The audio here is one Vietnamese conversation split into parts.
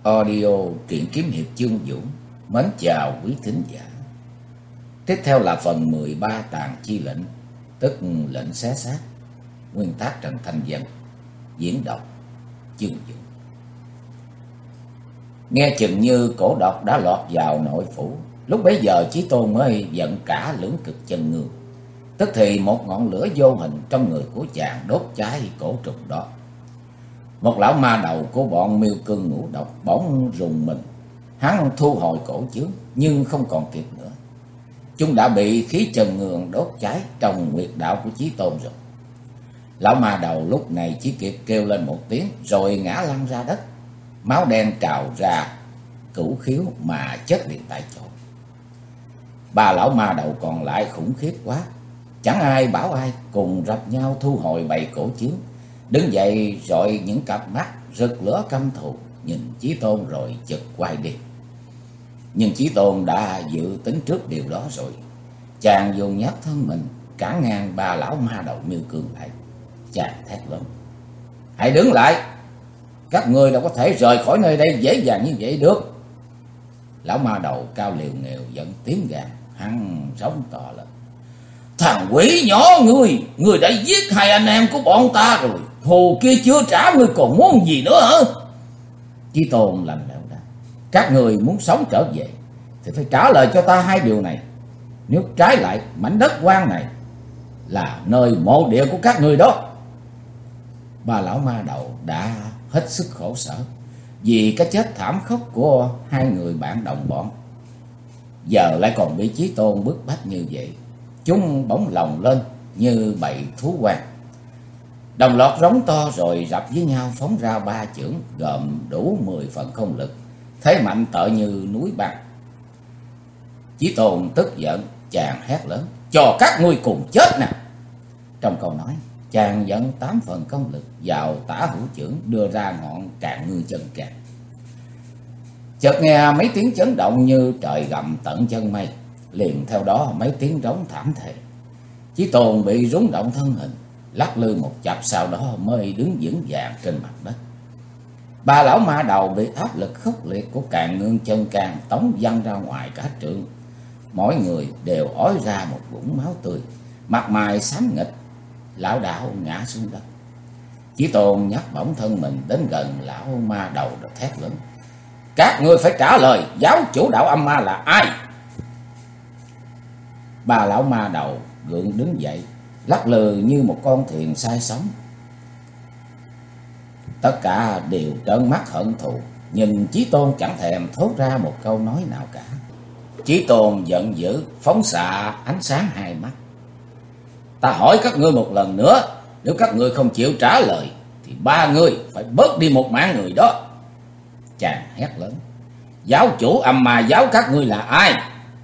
Audio truyện kiếm hiệp Chương Vũ mến chào quý thính giả. Tiếp theo là phần 13 Tàn Chi Lệnh, tức lệnh xé xác. Nguyên tác Trần Thanh Dân, diễn đọc Chương Vũ. Nghe chừng như cổ độc đã lọt vào nội phủ, lúc bấy giờ Chí Tôn mới giận cả lưỡng cực chân ngương. Tức thì một ngọn lửa vô hình trong người của chàng đốt cháy cổ trùng đó. Một lão ma đầu của bọn Miêu Cương Ngũ Độc bỗng rùng mình. Hắn thu hồi cổ chướng nhưng không còn kịp nữa. Chúng đã bị khí chân ngương đốt cháy trong nguyệt đạo của Chí Tôn rồi. Lão ma đầu lúc này chỉ kịp kêu lên một tiếng rồi ngã lăn ra đất. Máu đen trào ra cửu khiếu mà chết liền tại chỗ. Ba lão ma đầu còn lại khủng khiếp quá, chẳng ai bảo ai, cùng rập nhau thu hồi bầy cổ chướng, đứng dậy rọi những cặp mắt rực lửa căm thù nhìn Chí Tôn rồi chực quay đi. Nhưng Chí Tôn đã dự tính trước điều đó rồi. Chàng dùng nhát thân mình cản ngang ba lão ma đầu Miêu Cương lại. Chàng thét lớn: "Hãy đứng lại! Các ngươi đâu có thể rời khỏi nơi đây dễ dàng như vậy được!" Lão ma đầu cao liều nghèo giận tiếng gàn, hắn rống to lên: "Thằng quỷ nhỏ ngươi đã giết hai anh em của bọn ta rồi, thù kia chưa trả, ngươi còn muốn gì nữa hả?" Chí Tôn lạnh lẽo đáp: "Các người muốn sống trở về thì phải trả lời cho ta hai điều này. Nếu trái lại, mảnh đất hoang này là nơi mộ địa của các người đó." Ba lão ma đầu đã hết sức khổ sở vì cái chết thảm khốc của hai người bạn đồng bọn, giờ lại còn bị Chí Tôn bức bách như vậy. Chúng bỗng lồng lên như bầy thú hoang, đồng loạt rống to rồi rập với nhau phóng ra ba chưởng gồm đủ 10 phần không lực, thế mạnh tợ như núi băng. Chí Tôn tức giận, chàng hét lớn: "Cho các ngươi cùng chết nè!" Trong câu nói, chàng dẫn 8 phần công lực vào tả hữu chưởng, đưa ra ngọn Càn Ngư Chân Can. Chợt nghe mấy tiếng chấn động như trời gầm tận chân mây, liền theo đó mấy tiếng rống thảm thề. Chí Tôn bị rúng động thân hình, lắc lư một chập, sau đó mới đứng vững vàng trên mặt đất. Ba lão ma đầu bị áp lực khốc liệt của Càn Ngư Chân Can tống văng ra ngoài cả trượng. Mỗi người đều ói ra một vũng máu tươi, mặt mày xám nghịch, lão đảo ngã xuống đất. Chí Tôn nhấc bổng thân mình đến gần lão ma đầu rồi thét lớn: "Các ngươi phải trả lời, giáo chủ đạo âm ma là ai?" Ba lão ma đầu gượng đứng dậy, lắc lư như một con thuyền say sóng. Tất cả đều trợn mắt hận thù, nhìn Chí Tôn chẳng thèm thốt ra một câu nói nào cả. Chí Tôn giận dữ phóng xạ ánh sáng hai mắt: "Ta hỏi các ngươi một lần nữa, nếu các ngươi không chịu trả lời thì ba ngươi phải bớt đi một mạng người đó." Chàng hét lớn: "Giáo chủ âm ma giáo các ngươi là ai?"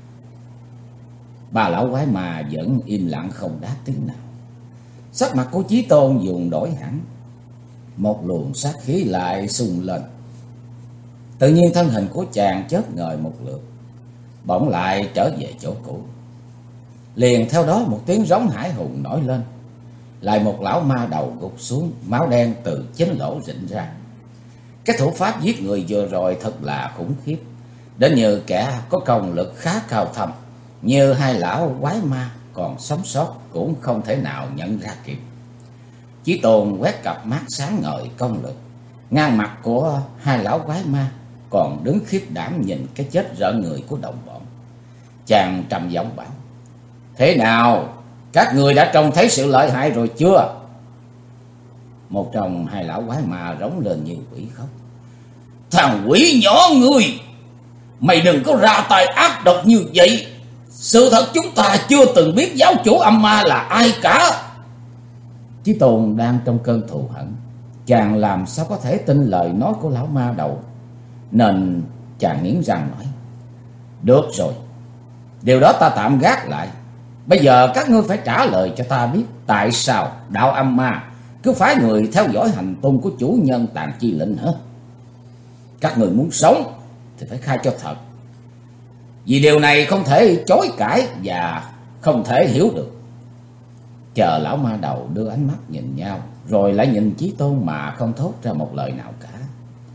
Ba lão quái ma vẫn im lặng không đáp tiếng nào. Sắc mặt của Chí Tôn dùng đổi hẳn, một luồng sát khí lại sùng lên. Tự nhiên thân hình của chàng chớp ngời một lượt, bỗng lại trở về chỗ cũ. Liền theo đó một tiếng rống hải hùng nổi lên, lại một lão ma đầu gục xuống, máu đen từ chính lỗ rịn ra. Cái thủ pháp giết người vừa rồi thật là khủng khiếp, đến như kẻ có công lực khá cao thâm như hai lão quái ma còn sống sót cũng không thể nào nhận ra kịp. Chí Tôn quét cặp mắt sáng ngời công lực, ngang mặt của hai lão quái ma còn đứng khiếp đảm nhìn cái chết rợn người của đồng bọn. Chàng trầm giọng bảo: "Thế nào, các người đã trông thấy sự lợi hại rồi chưa?" Một trong hai lão quái ma rống lên như quỷ khóc: "Thằng quỷ nhỏ ngươi, mày đừng có ra tay ác độc như vậy. Sự thật chúng ta chưa từng biết giáo chủ âm ma là ai cả." Chí Tôn đang trong cơn thù hận, chàng làm sao có thể tin lời nói của lão ma đầu, nên chàng nghiến răng nói: "Được rồi, điều đó ta tạm gác lại. Bây giờ các ngươi phải trả lời cho ta biết tại sao đạo âm ma cứ phái người theo dõi hành tung của chủ nhân Tàn Chi Lệnh hả? Các người muốn sống thì phải khai cho thật, vì điều này không thể chối cãi và không thể hiểu được." Chờ lão ma đầu đưa ánh mắt nhìn nhau, rồi lại nhìn Chí Tôn mà không thốt ra một lời nào cả.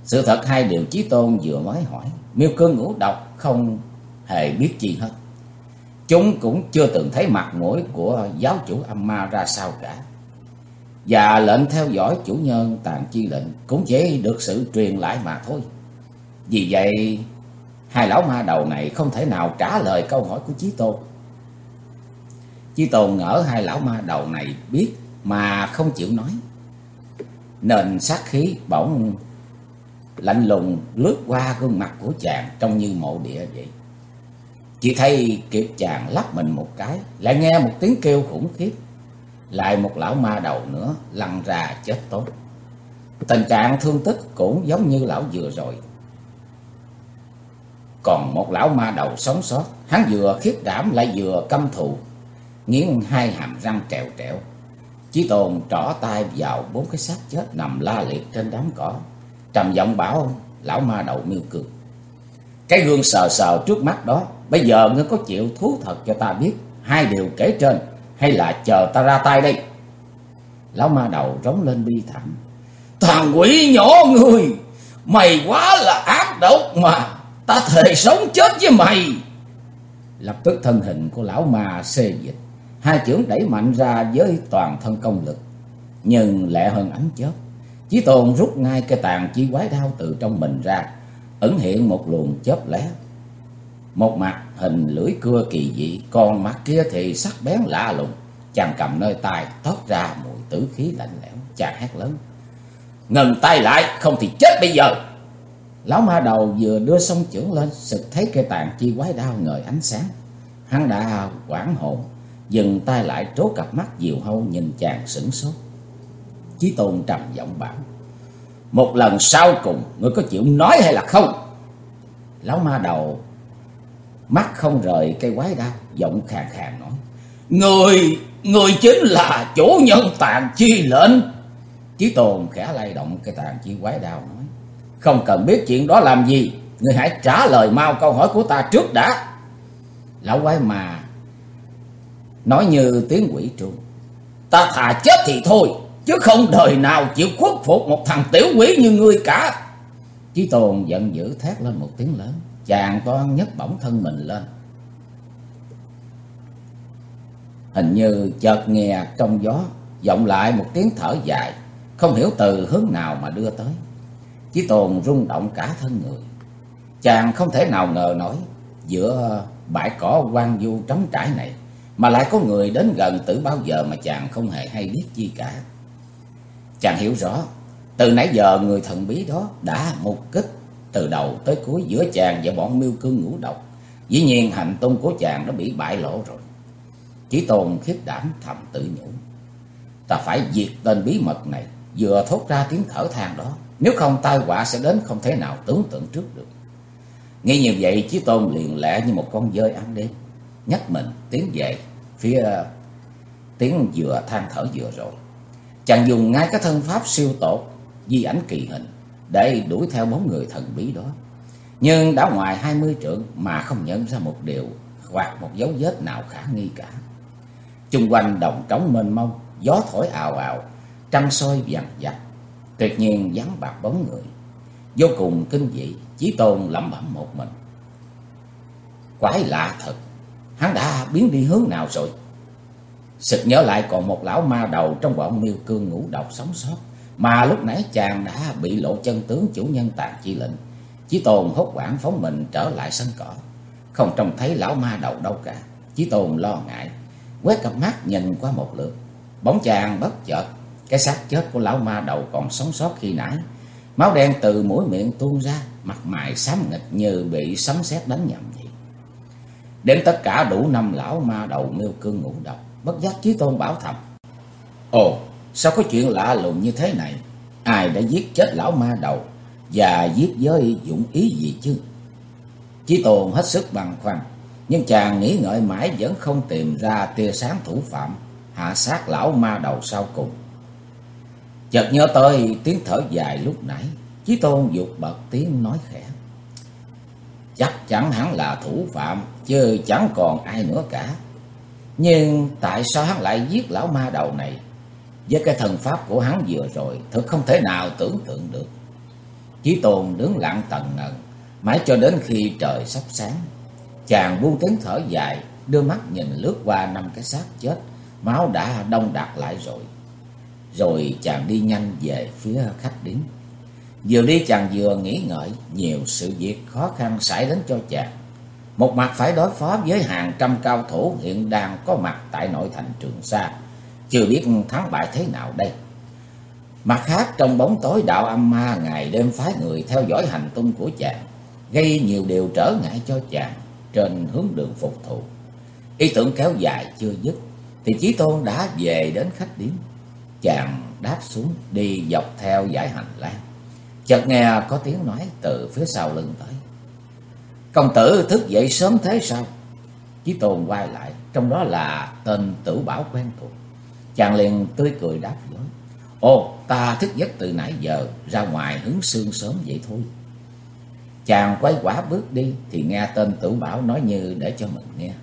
Sự thật hai điều Chí Tôn vừa mới hỏi, Miêu Cương Ngũ Độc không hề biết chi hết. Chúng cũng chưa từng thấy mặt mũi của giáo chủ âm ma ra sao cả. Và lệnh theo dõi chủ nhân Tàn Chi lệnh cũng chỉ được sự truyền lại mà thôi. Vì vậy hai lão ma đầu này không thể nào trả lời câu hỏi của Chí Tôn. Chí Tôn ngỡ hai lão ma đầu này biết mà không chịu nói, nên sát khí bỗng lạnh lùng lướt qua gương mặt của chàng trông như mộ địa vậy. Chỉ thấy Kiệt chàng lắc mình một cái, lại nghe một tiếng kêu khủng khiếp. Lại một lão ma đầu nữa lăn ra chết tốt. Tình trạng thương tích cũng giống như lão vừa rồi. Còn một lão ma đầu sống sót, hắn vừa khiếp đảm lại vừa căm thù, nghiến hai hàm răng trèo trẹo. Chí Tôn trỏ tay vào 4 cái xác chết nằm la liệt trên đám cỏ, trầm giọng bảo lão ma đầu Miêu Cương: cái gương sờ sờ trước mắt đó, bây giờ ngươi có chịu thú thật cho ta biết hai điều kể trên, hay là chờ ta ra tay đây? Lão ma đầu rống lên bi thảm: thằng quỷ nhỏ ngươi, mày quá là ác độc mà, ta thề sống chết với mày. Lập tức thân hình của lão ma xê dịch, hai chưởng đẩy mạnh ra với toàn thân công lực, nhưng lẹ hơn ánh chớp. Chí Tôn rút ngay cái tàn chi quái đao từ trong mình ra, ẩn hiện một luồng chớp lóe. Một mặt hình lưỡi cưa kỳ dị, còn mặt kia thì sắc bén lạ lùng. Chàng cầm nơi tay toát ra mùi tử khí lạnh lẽo. Chàng hét lớn: ngừng tay lại, không thì chết bây giờ. Lão ma đầu vừa đưa song chưởng lên, sực thấy cây tàn chi quái đao ngời ánh sáng. Hắn đã hoảng hồn, dừng tay lại, trố cặp mắt diều hâu nhìn chàng sửng sốt. Chí Tôn trầm giọng bảo: một lần sau cùng, ngươi có chịu nói hay là không? Lão ma đầu mắt không rời cây quái đao, giọng khàn khàn nói: Người chính là chủ nhân Tàn Chi lệnh. Chí Tôn khẽ lay động cây tàn chi quái đao nói: không cần biết chuyện đó làm gì, ngươi hãy trả lời mau câu hỏi của ta trước đã. Lão quái mà nói như tiếng quỷ tru: ta thà chết thì thôi, chứ không đời nào chịu khuất phục một thằng tiểu quỷ như ngươi cả. Chí Tôn giận dữ thét lên một tiếng lớn, chàng toan nhấc bổng thân mình lên. Hình như chợt nghe trong gió vọng lại một tiếng thở dài, không hiểu từ hướng nào mà đưa tới. Chí Tôn rung động cả thân người. Chàng không thể nào ngờ nổi, giữa bãi cỏ hoang vu trống trải này mà lại có người đến gần từ bao giờ mà chàng không hề hay biết chi cả. Chàng hiểu rõ, từ nãy giờ người thần bí đó đã mục kích từ đầu tới cuối giữa chàng và bọn Miêu Cương Ngũ Độc. Dĩ nhiên hành tung của chàng đã bị bại lộ rồi. Chí Tôn khiếp đảm thầm tự nhủ: ta phải diệt tên bí mật này, vừa thốt ra tiếng thở than đó, nếu không tai họa sẽ đến không thể nào tưởng tượng trước được. Nghĩ như vậy, Chí Tôn liền lẹ như một con dơi ăn đêm, nhấc mình tiến về phía tiếng vừa than thở vừa rồi. Chàng dùng ngay cái thân pháp siêu tột di ảnh kỳ hình để đuổi theo bóng người thần bí đó, nhưng đã ngoài 20 trượng mà không nhận ra một điều hoặc một dấu vết nào khả nghi cả. Chung quanh đồng trống mênh mông, gió thổi ào ào, trăng soi vằn vặt, tuyệt nhiên vắng bạc bóng người, vô cùng kinh dị. Chí Tôn lẩm bẩm một mình: quái lạ thật, hắn đã biến đi hướng nào rồi? Sực nhớ lại còn một lão ma đầu trong bọn Miêu Cương Ngũ Độc sống sót, mà lúc nãy chàng đã bị lộ chân tướng chủ nhân Tàn Chi lệnh. Chí Tôn hốt hoảng phóng mình trở lại sân cỏ, không trông thấy lão ma đầu đâu cả. Chí Tôn lo ngại quét cặp mắt nhìn qua một lượt, bóng chàng bất chợt, cái xác chết của lão ma đầu còn sống sót khi nãy, máu đen từ mũi miệng tuôn ra, mặt mày xám nghịch như bị sấm sét đánh nhầm vậy. Đến tất cả đủ 5 lão ma đầu Miêu Cương Ngũ Độc. Bất giác Chí Tôn bảo thầm: ồ, sao có chuyện lạ lùng như thế này? Ai đã giết chết lão ma đầu, và giết với dụng ý gì chứ? Chí Tôn hết sức băn khoăn, nhưng chàng nghĩ ngợi mãi vẫn không tìm ra tia sáng thủ phạm hạ sát lão ma đầu sau cùng. Chợt nhớ tới tiếng thở dài lúc nãy, Chí Tôn vụt bật tiếng nói khẽ: chắc chắn hắn là thủ phạm, chứ chẳng còn ai nữa cả. Nhưng tại sao hắn lại giết lão ma đầu này? Với cái thần pháp của hắn vừa rồi, thật không thể nào tưởng tượng được. Chí Tôn đứng lặng tần ngần, mãi cho đến khi trời sắp sáng. Chàng buông tiếng thở dài, đưa mắt nhìn lướt qua 5 cái xác chết, máu đã đông đặc lại rồi. Rồi chàng đi nhanh về phía khách điếm. Vừa đi chàng vừa nghĩ ngợi, nhiều sự việc khó khăn xảy đến cho chàng. Một mặt phải đối phó với hàng trăm cao thủ hiện đang có mặt tại nội thành Trường Sa, chưa biết thắng bại thế nào đây. Mặt khác, trong bóng tối đạo âm ma ngày đêm phái người theo dõi hành tung của chàng, gây nhiều điều trở ngại cho chàng trên hướng đường phục thù. Ý tưởng kéo dài chưa dứt thì Chí Tôn đã về đến khách điếm. Chàng đáp xuống đi dọc theo dãy hành lang. Chợt nghe có tiếng nói từ phía sau lưng tới: "Công tử thức dậy sớm thế sao?" Chí Tôn quay lại, trong đó là tên Tử Bảo quen thuộc. Chàng liền tươi cười đáp vội: "Ồ, ta thức giấc từ nãy giờ, ra ngoài hứng sương sớm vậy thôi." Chàng quay quả bước đi thì nghe tên Tử Bảo nói như để cho mình nghe: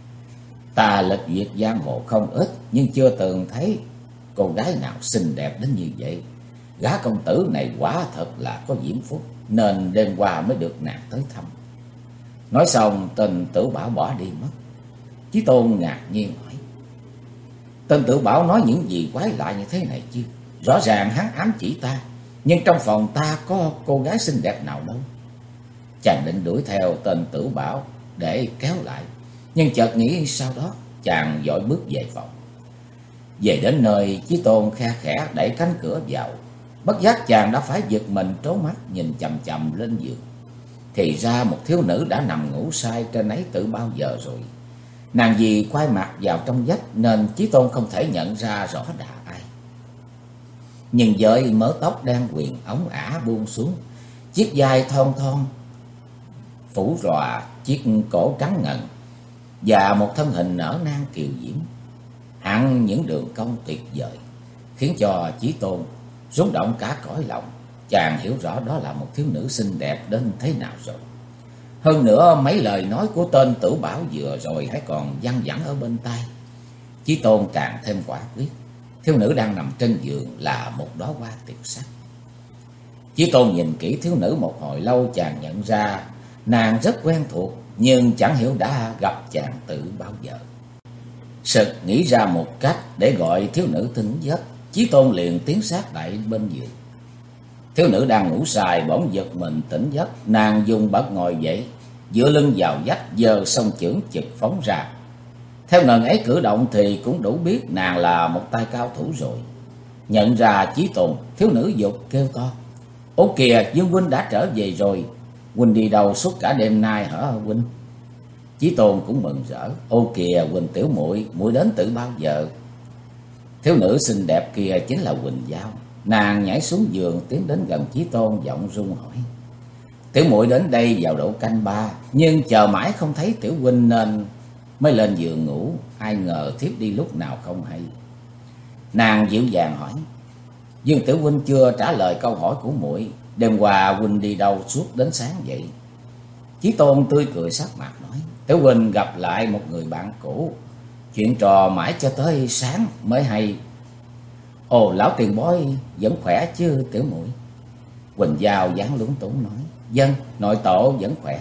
"Ta lịch duyệt giang hồ không ít, nhưng chưa từng thấy cô gái nào xinh đẹp đến như vậy. Gã công tử này quả thật là có diễm phúc, nên đêm qua mới được nàng tới thăm." Nói xong tên Tử Bảo bỏ đi mất. Chí Tôn ngạc nhiên hỏi: "Tên Tử Bảo nói những gì quái lạ như thế này chứ? Rõ ràng hắn ám chỉ ta, nhưng trong phòng ta có cô gái xinh đẹp nào đâu." Chàng định đuổi theo tên Tử Bảo để kéo lại, nhưng chợt nghĩ sau đó, chàng vội bước về phòng. Về đến nơi, Chí Tôn khe khẽ đẩy cánh cửa vào. Bất giác chàng đã phải giật mình trố mắt nhìn chằm chằm lên giường. Thì ra một thiếu nữ đã nằm ngủ say trên ấy từ bao giờ rồi. Nàng vì quay mặt vào trong vách nên Chí Tôn không thể nhận ra rõ là ai. Nhưng với mớ tóc đen quyền ống ả buông xuống, chiếc vai thon thon phủ ròa chiếc cổ trắng ngần, và một thân hình nở nang kiều diễm, hẳn những đường cong tuyệt vời, khiến cho Chí Tôn rung động cả cõi lòng. Chàng hiểu rõ đó là một thiếu nữ xinh đẹp đến thế nào rồi. Hơn nữa mấy lời nói của tên Tử Bảo vừa rồi hãy còn văng vẳng ở bên tai. Chí Tôn càng thêm quả quyết thiếu nữ đang nằm trên giường là một đóa hoa tuyệt sắc. Chí Tôn nhìn kỹ thiếu nữ một hồi lâu, chàng nhận ra nàng rất quen thuộc, nhưng chẳng hiểu đã gặp chàng từ bao giờ. Sực nghĩ ra một cách để gọi thiếu nữ tỉnh giấc, Chí Tôn liền tiến sát lại bên giường. Thiếu nữ đang ngủ say bỗng giật mình tỉnh giấc, nàng dùng bật ngồi dậy, dựa lưng vào vách, giơ song chưởng chực phóng ra. Theo ngần ấy cử động thì cũng đủ biết nàng là một tay cao thủ rồi. Nhận ra Chí Tôn, thiếu nữ dục kêu to: "Ố kìa, Dương huynh đã trở về rồi. Huynh đi đâu suốt cả đêm nay hả huynh?" Chí Tôn cũng mừng rỡ: "Ô kìa Huỳnh tiểu muội, muội đến từ bao giờ?" Thiếu nữ xinh đẹp kia chính là Huỳnh Giao. Nàng nhảy xuống giường tiến đến gần Chí Tôn, giọng run hỏi: "Tiểu muội đến đây vào độ canh 3, nhưng chờ mãi không thấy tiểu huynh nên mới lên giường ngủ, ai ngờ thiếp đi lúc nào không hay." Nàng dịu dàng hỏi: "Dương tiểu huynh chưa trả lời câu hỏi của muội, đêm qua huynh đi đâu suốt đến sáng vậy?" Chí Tôn tươi cười sắc mặt nói: "Tiểu huynh gặp lại một người bạn cũ, chuyện trò mãi cho tới sáng mới hay." "Ồ, lão tiền bối vẫn khỏe chứ tiểu muội?" Huỳnh Giao dáng lúng túng nói: "Vâng, nội tổ vẫn khỏe."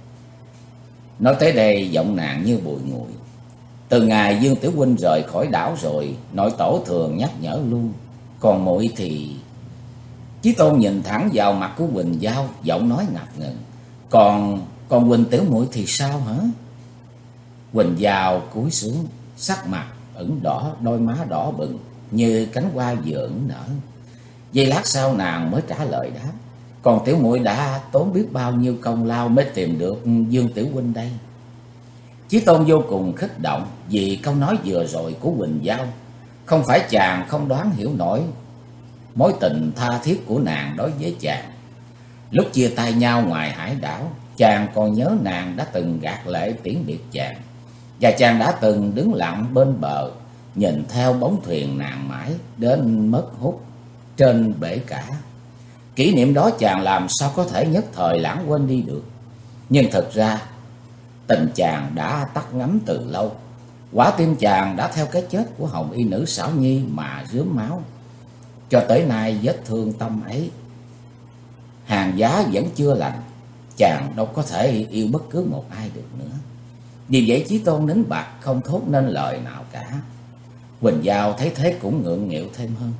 Nói tới đây giọng nàng như bùi ngùi: "Từ ngày Dương tiểu huynh rời khỏi đảo rồi, nội tổ thường nhắc nhở luôn. Còn muội thì..." Chí Tôn nhìn thẳng vào mặt của Huỳnh Giao, giọng nói ngập ngừng: Còn Huỳnh tiểu muội thì sao hả?" Huỳnh Giao cúi xuống, sắc mặt ửng đỏ, đôi má đỏ bừng như cánh hoa vừa ửng nở. Giây lát sau nàng mới trả lời đáp: "Còn tiểu muội đã tốn biết bao nhiêu công lao mới tìm được Dương tiểu huynh đây." Chí Tôn vô cùng kích động vì câu nói vừa rồi của Huỳnh Giao. Không phải chàng không đoán hiểu nổi mối tình tha thiết của nàng đối với chàng. Lúc chia tay nhau ngoài hải đảo, chàng còn nhớ nàng đã từng gạt lệ tiễn biệt chàng, và chàng đã từng đứng lặng bên bờ nhìn theo bóng thuyền nàng mãi đến mất hút trên bể cả. Kỷ niệm đó chàng làm sao có thể nhất thời lãng quên đi được. Nhưng thật ra tình chàng đã tắt ngấm từ lâu. Quả tim chàng đã theo cái chết của hồng y nữ xảo nhi mà rướm máu. Cho tới nay vết thương tâm ấy hàng giá vẫn chưa lành, chàng đâu có thể yêu bất cứ một ai được nữa. Vì vậy Chí Tôn nín bặt không thốt nên lời nào cả. Quỳnh Giao thấy thế cũng ngượng nghịu thêm hơn.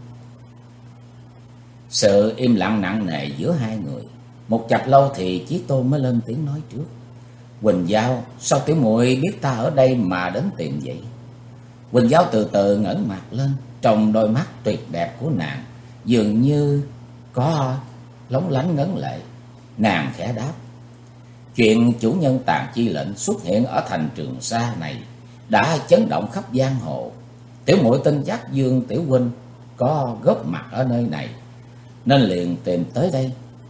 Sự im lặng nặng nề giữa hai người. Một chập lâu thì Chí Tôn mới lên tiếng nói trước. Quỳnh Giao, sao tiểu muội biết ta ở đây mà đến tìm vậy? Quỳnh Giao từ từ ngẩng mặt lên, trong đôi mắt tuyệt đẹp của nàng dường như có lóng lánh ngấn lệ. Nàng khẽ đáp: chuyện chủ nhân Tàn Chi lệnh xuất hiện ở thành Trường Sa này đã chấn động khắp giang hồ. Tiểu muội tin chắc Dương tiểu huynh có góp mặt ở nơi này, nên liền tìm tới đây.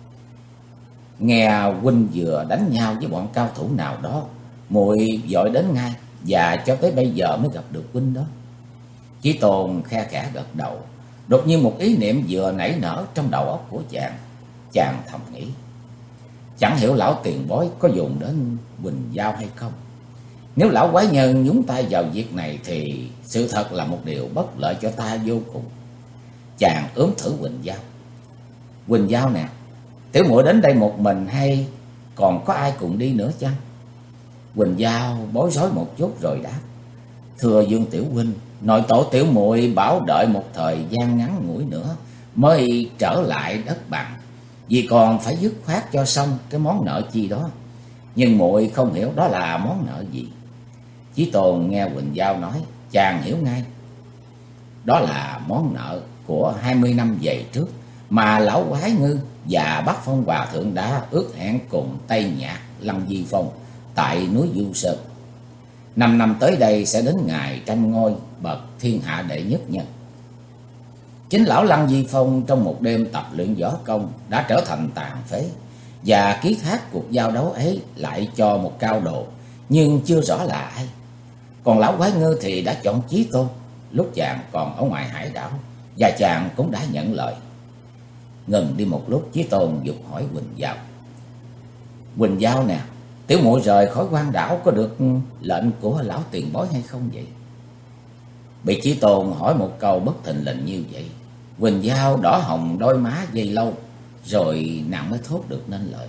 Nghe huynh vừa đánh nhau với bọn cao thủ nào đó, muội vội đến ngay, và cho tới bây giờ mới gặp được huynh đó. Chí Tôn khe khẽ gật đầu. Đột nhiên một ý niệm vừa nảy nở trong đầu óc của chàng. Chàng thầm nghĩ: chẳng hiểu lão tiền bối có dùng đến Quỳnh Giao hay không? Nếu lão quái nhân nhúng tay vào việc này thì sự thật là một điều bất lợi cho ta vô cùng. Chàng ướm thử Quỳnh Giao. Quỳnh Giao nè, tiểu muội đến đây một mình hay còn có ai cùng đi nữa chăng? Quỳnh Giao bối rối một chút rồi đáp: thưa Dương tiểu huynh, nội tổ tiểu muội bảo đợi một thời gian ngắn ngủi nữa mới trở lại đất bằng, vì còn phải dứt khoát cho xong cái món nợ chi đó. Nhưng muội không hiểu đó là món nợ gì. Chí Tôn nghe Quỳnh Giao nói, chàng hiểu ngay. Đó là món nợ của 20 năm về trước mà lão quái ngư và Bắc Phong Hòa Thượng đã ước hẹn cùng Tây Nhạc Lăng Di Phong tại núi Du Sơn. 5 năm tới đây sẽ đến ngày tranh ngôi bậc thiên hạ đệ nhất nhân. Chính lão Lăng Di Phong trong một đêm tập luyện võ công đã trở thành tàn phế, và ký thác cuộc giao đấu ấy lại cho một cao đồ, nhưng chưa rõ là ai. Còn lão quái ngư thì đã chọn Chí Tôn lúc chàng còn ở ngoài hải đảo, và chàng cũng đã nhận lời. Ngừng đi một lúc, Chí Tôn dục hỏi Quỳnh Giao: Quỳnh Giao nè, tiểu muội rời khỏi quan đảo có được lệnh của lão tiền bối hay không vậy? Bị Chí Tôn hỏi một câu bất thình lình như vậy, Quỳnh Giao đỏ hồng đôi má giây lâu, rồi nàng mới thốt được nên lời: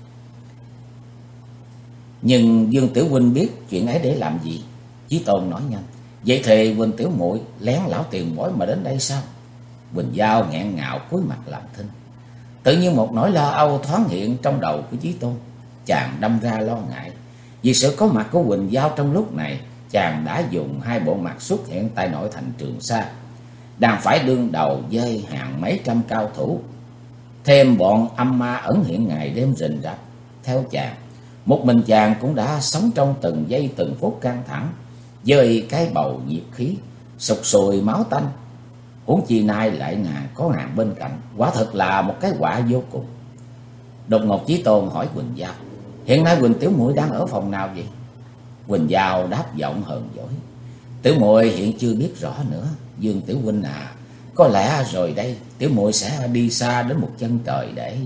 nhưng Dương tiểu huynh biết chuyện ấy để làm gì? Chí Tôn nói nhanh: vậy thì Quỳnh tiểu muội lén lão tiền bối mà đến đây sao? Quỳnh Giao nghẹn ngào cúi mặt làm thinh. Tự nhiên một nỗi lo âu thoáng hiện trong đầu của Chí Tôn. Chàng đâm ra lo ngại vì sự có mặt của Quỳnh Giao trong lúc này. Chàng đã dùng hai bộ mặt xuất hiện tại nội thành Trường Sa, đang phải đương đầu với hàng mấy trăm cao thủ, thêm bọn âm ma ẩn hiện ngày đêm rình rập theo chàng. Một mình chàng cũng đã sống trong từng giây từng phút căng thẳng, với cái bầu nhiệt khí sục sùi máu tanh. Huống chi nay lại có nàng bên cạnh, quả thật là một cái họa vô cùng. Đột ngột Chí Tôn hỏi Quỳnh Giao: hiện nay Quỳnh tiểu muội đang ở phòng nào vậy? Quỳnh Giao đáp giọng hờn dỗi: tiểu muội hiện chưa biết rõ nữa, Dương tiểu huynh à. Có lẽ rồi đây tiểu muội sẽ đi xa đến một chân trời để...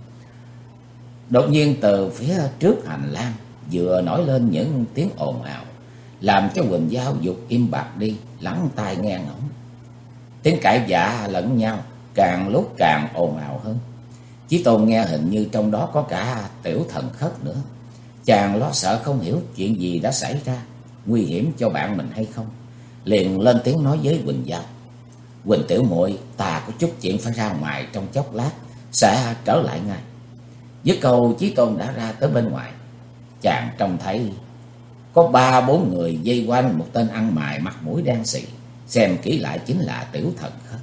Đột nhiên từ phía trước hành lang vừa nổi lên những tiếng ồn ào, làm cho Quỳnh Giao dục im bặt đi, lắng tai nghe ngóng. Tiếng cãi vã lẫn nhau càng lúc càng ồn ào hơn. Chí Tôn nghe hình như trong đó có cả Tiểu Thần Khất nữa. Chàng lo sợ không hiểu chuyện gì đã xảy ra, nguy hiểm cho bạn mình hay không, liền lên tiếng nói với Quỳnh Giao: Quỳnh tiểu muội, ta có chút chuyện phải ra ngoài trong chốc lát, sẽ trở lại ngay. Với câu, Chí Tôn đã ra tới bên ngoài. Chàng trông thấy có 3-4 người vây quanh một tên ăn mày mặt mũi đen xì, xem kỹ lại chính là Tiểu Thần Khất.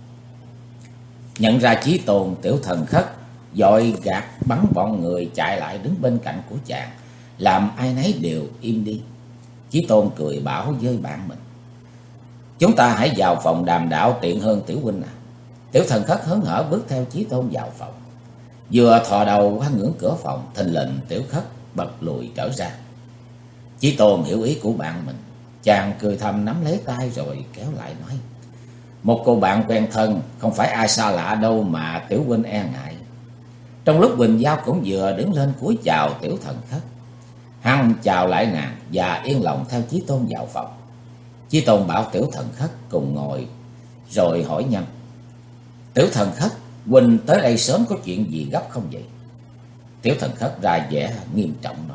Nhận ra Chí Tôn, Tiểu Thần Khất vội gạt bắn bọn người chạy lại đứng bên cạnh của chàng, làm ai nấy đều im đi. Chí Tôn cười bảo với bạn mình: chúng ta hãy vào phòng đàm đạo tiện hơn tiểu huynh à. Tiểu Thần Khất hớn hở bước theo Chí Tôn vào phòng. Vừa thò đầu qua ngưỡng cửa phòng, thình lình Tiểu Khất bật lùi trở ra. Chí Tôn hiểu ý của bạn mình, chàng cười thầm nắm lấy tay rồi kéo lại nói: một cô bạn quen thân, không phải ai xa lạ đâu mà tiểu huynh e ngại. Trong lúc Quỳnh Giao cũng vừa đứng lên cúi chào Tiểu Thần Khất, hắn chào lại nàng và yên lòng theo Chí Tôn vào phòng. Chí Tôn bảo Tiểu Thần Khất cùng ngồi, rồi hỏi nhanh: Tiểu Thần Khất, Huynh tới đây sớm có chuyện gì gấp không vậy? Tiểu Thần Khất ra vẻ nghiêm trọng nói.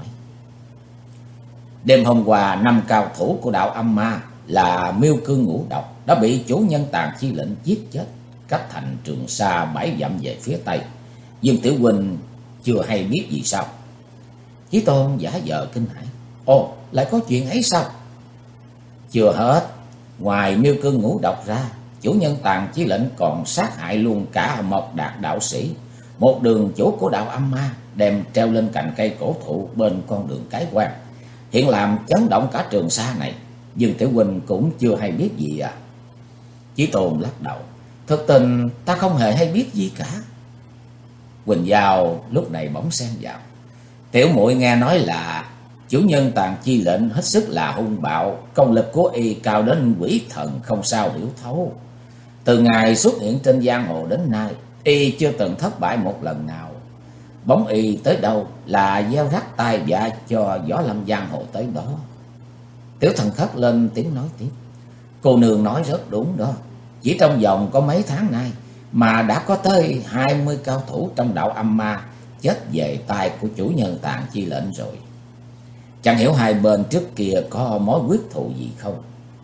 Đêm hôm qua, 5 cao thủ của đạo Âm Ma là Miêu Cương Ngũ Độc đã bị chủ nhân Tàn Chi Lệnh giết chết, cách thành Trường Sa 7 dặm về phía tây. Dương tiểu huynh chưa hay biết gì sao? Chí Tôn giả vờ kinh hãi. Ồ, lại có chuyện ấy sao? Chưa hết, ngoài Miêu Cương Ngũ Độc ra, chủ nhân Tàn Chi Lệnh còn sát hại luôn cả Mộc Đạt đạo sĩ, một đường chủ của đạo Âm Ma, đem treo lên cành cây cổ thụ bên con đường Cái Quan, hiện làm chấn động cả Trường Sa này. Dương tiểu huynh cũng chưa hay biết gì à? Chí Tôn lắc đầu. Thực tình ta không hề hay biết gì cả. Quỳnh Giao lúc này bỗng xen vào. Tiểu muội nghe nói là chủ nhân Tàn Chi Lệnh hết sức là hung bạo, công lực của y cao đến quỷ thần không sao hiểu thấu. Từ ngày xuất hiện trên giang hồ đến nay, y chưa từng thất bại một lần nào. Bóng y tới đâu là gieo rắc tai vạ cho võ lâm giang hồ tới đó. Tiểu Thần Khất lên tiếng nói tiếp. Cô nương nói rất đúng đó. Chỉ trong vòng có mấy tháng nay mà đã có tới 20 cao thủ trong đạo Âm Ma chết về tay của chủ nhân Tàn Chi Lệnh rồi. Chẳng hiểu hai bên trước kia có mối quyết thù gì không?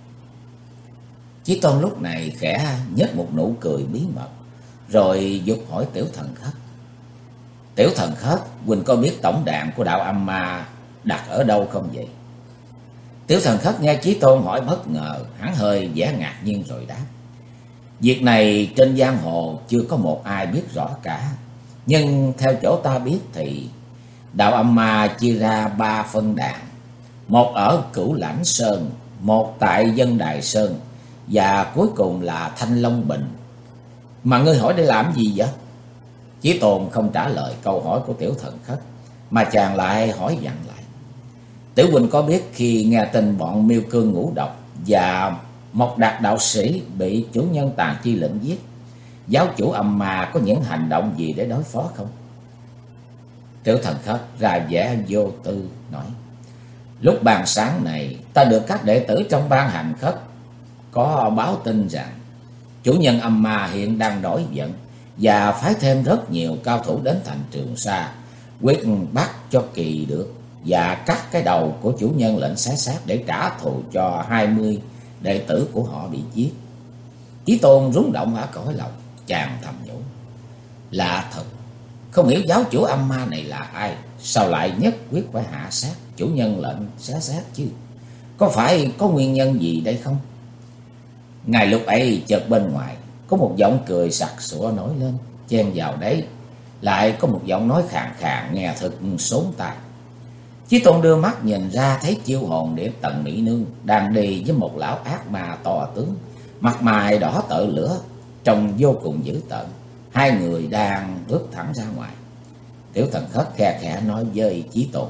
Chí Tôn lúc này khẽ nhếch một nụ cười bí mật, rồi giục hỏi Tiểu Thần Khất. Tiểu Thần Khất, huynh có biết tổng đàn của đạo Âm Ma đặt ở đâu không vậy? Tiểu Thần Khất nghe Chí Tôn hỏi bất ngờ, hắn hơi vẻ ngạc nhiên rồi đáp. Việc này trên giang hồ chưa có một ai biết rõ cả. Nhưng theo chỗ ta biết thì đạo Âm Ma chia ra 3 phân đàn. Một ở Cửu Lãnh Sơn, một tại Dân Đài Sơn, và cuối cùng là Thanh Long Bình. Mà ngươi hỏi để làm gì vậy? Chí Tôn không trả lời câu hỏi của Tiểu Thần Khất, mà chàng lại hỏi dặn lại. Tiểu huynh có biết khi nghe tin bọn Miêu Cương Ngũ Độc và Mộc Đạt đạo sĩ bị chủ nhân Tàn Chi Lệnh giết, giáo chủ Âm Ma có những hành động gì để đối phó không? Tiểu Thần Khất ra vẻ vô tư nói. Lúc ban sáng này, ta được các đệ tử trong ban hành khất có báo tin rằng chủ nhân Âm Ma hiện đang nổi giận và phái thêm rất nhiều cao thủ đến thành Trường Sa, quyết bắt cho kỳ được và cắt cái đầu của chủ nhân Lệnh Xé Xác để trả thù cho 20 đệ tử của họ bị giết. Chí Tôn rúng động ở cõi lòng, chàng thầm nhủ. Lạ thật, không hiểu giáo chủ Âm Ma này là ai, sao lại nhất quyết phải hạ sát chủ nhân Lệnh Xé Xác chứ? Có phải có nguyên nhân gì đây không? Ngay lúc ấy chợt bên ngoài có một giọng cười sặc sụa nổi lên, chen vào đấy lại có một giọng nói khàn khàn nghe thật sốn tai. Chí Tôn đưa mắt nhìn ra thấy Chiêu Hồn Điệp Tần Mỹ Nương đang đi với một lão ác ma to tướng, mặt mày đỏ tợ lửa, trông vô cùng dữ tợn. Hai người đang bước thẳng ra ngoài. Tiểu Thần Khất khe khẽ nói với Chí Tôn.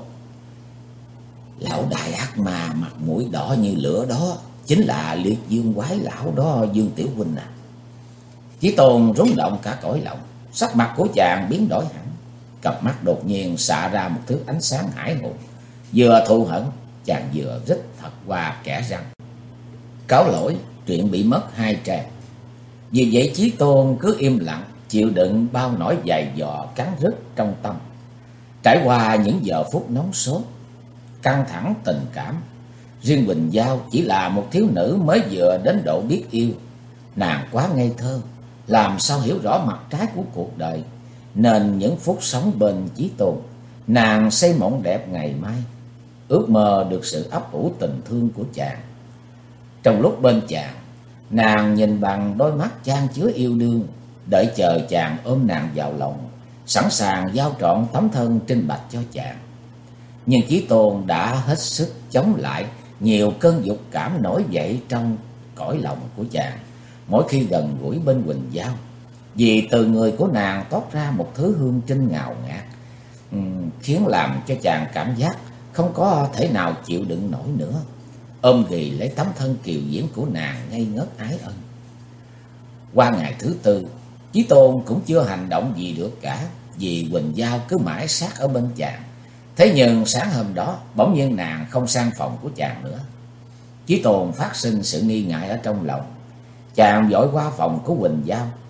Lão đại ác ma mặt mũi đỏ như lửa đó chính là Liệt Dương Quái lão đó, Dương tiểu huynh à. Chí Tôn rúng động cả cõi lòng, sắc mặt của chàng biến đổi hẳn, cặp mắt đột nhiên xạ ra một thứ ánh sáng hải hùng, vừa thù hận chàng vừa rít thật qua kẻ răng. Cáo lỗi, chuyện bị mất 2 trang. Vì vậy Chí Tôn cứ im lặng chịu đựng bao nỗi dày dò cắn rứt trong tâm. Trải qua những giờ phút nóng sốt, căng thẳng tình cảm, riêng Quỳnh Giao chỉ là một thiếu nữ mới vừa đến độ biết yêu. Nàng quá ngây thơ, làm sao hiểu rõ mặt trái của cuộc đời, nên những phút sống bên Chí Tôn, nàng xây mộng đẹp ngày mai, ước mơ được sự ấp ủ tình thương của chàng. Trong lúc bên chàng, nàng nhìn bằng đôi mắt chan chứa yêu đương, đợi chờ chàng ôm nàng vào lòng, sẵn sàng giao trọn tấm thân trinh bạch cho chàng. Nhưng Chí Tôn đã hết sức chống lại nhiều cơn dục cảm nổi dậy trong cõi lòng của chàng mỗi khi gần gũi bên Quỳnh Giao, vì từ người của nàng toát ra một thứ hương trinh ngào ngạt, khiến làm cho chàng cảm giác không có thể nào chịu đựng nổi nữa, ôm ghì lấy tấm thân kiều diễm của nàng ngây ngất ái ân. Qua ngày thứ tư, Chí Tôn cũng chưa hành động gì được cả, vì Quỳnh Giao cứ mãi sát ở bên chàng. Thế nhưng sáng hôm đó, bỗng nhiên nàng không sang phòng của chàng nữa. Chí Tôn phát sinh sự nghi ngại ở trong lòng. Chàng vội qua phòng của Quỳnh Giao,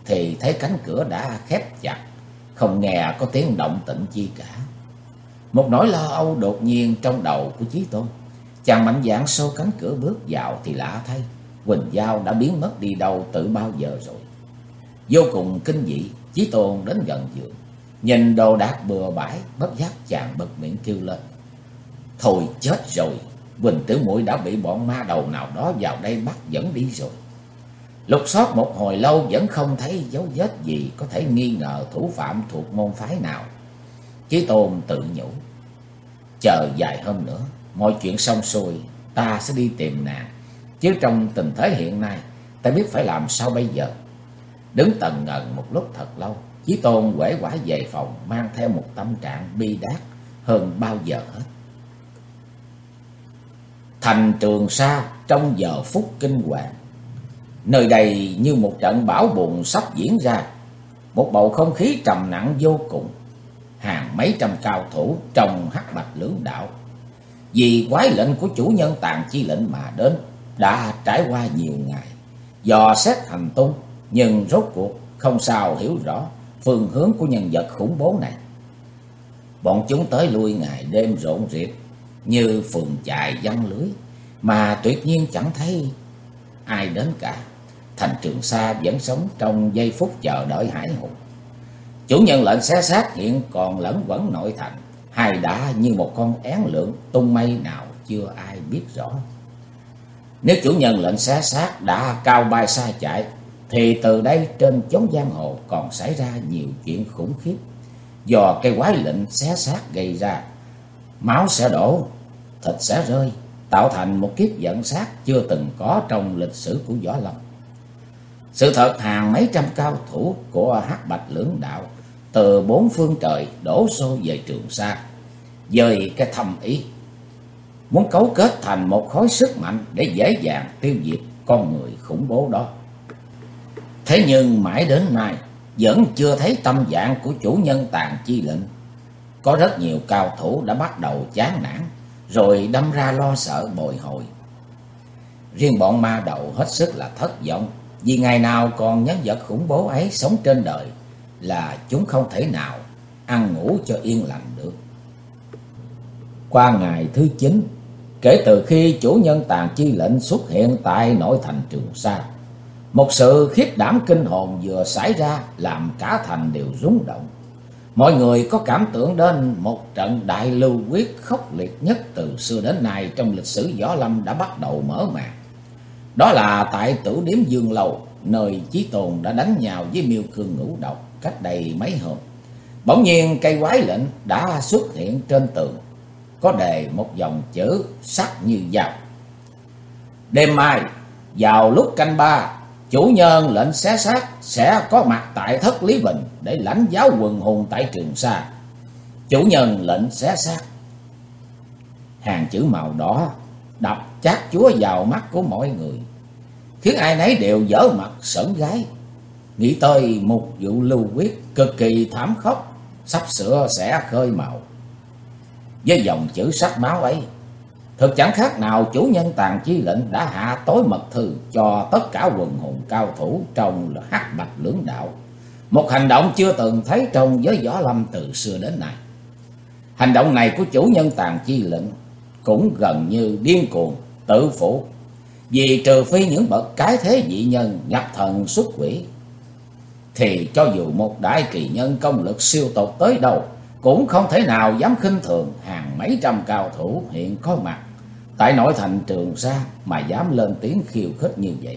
thì thấy cánh cửa đã khép chặt, không nghe có tiếng động tĩnh chi cả. Một nỗi lo âu đột nhiên trong đầu của Chí Tôn. Chàng mạnh dạn xô cánh cửa bước vào thì lạ thay, Quỳnh Giao đã biến mất đi đâu từ bao giờ rồi. Vô cùng kinh dị, Chí Tôn đến gần giường, nhìn đồ đạc bừa bãi, bất giác chàng bật miệng kêu lên: thôi chết rồi, Quỳnh Tiểu muội đã bị bọn ma đầu nào đó vào đây bắt dẫn đi rồi. Lục soát một hồi lâu vẫn không thấy dấu vết gì có thể nghi ngờ thủ phạm thuộc môn phái nào. Chí Tôn tự nhủ: chờ vài hôm nữa, mọi chuyện xong xuôi, ta sẽ đi tìm nàng. Chứ trong tình thế hiện nay, ta biết phải làm sao bây giờ. Đứng tần ngần một lúc thật lâu, Chí Tôn uể oải về phòng, mang theo một tâm trạng bi đát hơn bao giờ hết. Thành Trường Sa trong giờ phút kinh hoàng. Nơi đây như một trận bão bùng sắp diễn ra. Một bầu không khí trầm nặng vô cùng. Hàng mấy trăm cao thủ trong Hắc Bạch Lưỡng Đạo, vì quái lệnh của chủ nhân Tàn Chi lệnh mà đến, đã trải qua nhiều ngày dò xét hành tung, nhưng rốt cuộc không sao hiểu rõ phương hướng của nhân vật khủng bố này. Bọn chúng tới lui ngày đêm rộn rịp như phường chài giăng lưới, mà tuyệt nhiên chẳng thấy ai đến cả. Thành Trường Sa vẫn sống trong giây phút chờ đợi hải hùng. Chủ nhân lệnh xé xác hiện còn lẫn quẩn nội thành, hay đã như một con én lượn tung mây nào chưa ai biết rõ. Nếu chủ nhân lệnh xé xác đã cao bay xa chạy, thì từ đây trên chốn giang hồ còn xảy ra nhiều chuyện khủng khiếp do cây quái lệnh xé xác gây ra. Máu sẽ đổ, thịt sẽ rơi, tạo thành một kiếp giận sát chưa từng có trong lịch sử của Võ Lâm. Sự thật hàng mấy trăm cao thủ của Hắc Bạch Lưỡng Đạo từ bốn phương trời đổ xô về Trường Sa, với cái thâm ý muốn cấu kết thành một khối sức mạnh để dễ dàng tiêu diệt con người khủng bố đó. Thế nhưng mãi đến nay vẫn chưa thấy tâm dạng của chủ nhân Tàn Chi lệnh. Có rất nhiều cao thủ đã bắt đầu chán nản, rồi đâm ra lo sợ bồi hồi. Riêng bọn ma đầu hết sức là thất vọng, vì ngày nào còn nhân vật khủng bố ấy sống trên đời là chúng không thể nào ăn ngủ cho yên lành được. Qua ngày thứ 9, kể từ khi chủ nhân Tàn Chi lệnh xuất hiện tại nội thành Trường Sa, một sự khiếp đảm kinh hồn vừa xảy ra làm cả thành đều rung động. Mọi người có cảm tưởng đến một trận đại lưu quyết khốc liệt nhất từ xưa đến nay trong lịch sử Võ Lâm đã bắt đầu mở màn. Đó là tại Tử Điếm Dương Lầu, nơi Chí Tôn đã đánh nhau với Miêu Cương Ngũ Độc cách đây mấy hôm. Bỗng nhiên cây quái lệnh đã xuất hiện trên tường, có đề một dòng chữ sắc như dao: đêm mai vào lúc canh 3, chủ nhân lệnh xé xác sẽ có mặt tại Thất Lý Bình để lãnh giáo quần hùng tại Trường Sa. Chủ nhân lệnh xé xác. Hàng chữ màu đỏ đập chát chúa vào mắt của mọi người, khiến ai nấy đều dở mặt sởn gáy, nghĩ tới một vụ lưu quyết cực kỳ thảm khốc sắp sửa sẽ khơi mào. Với dòng chữ sắc máu ấy, thực chẳng khác nào chủ nhân Tàn Chi lệnh đã hạ tối mật thư cho tất cả quần hùng cao thủ trong Hắc Bạch Lưỡng Đạo, một hành động chưa từng thấy trong giới Võ Lâm từ xưa đến nay. Hành động này của chủ nhân Tàn Chi lệnh cũng gần như điên cuồng tự phụ, vì trừ phi những bậc cái thế dị nhân nhập thần xuất quỷ, thì cho dù một đại kỳ nhân công lực siêu tột tới đâu cũng không thể nào dám khinh thường hàng mấy trăm cao thủ hiện có mặt tại nội thành Trường Sa mà dám lên tiếng khiêu khích như vậy.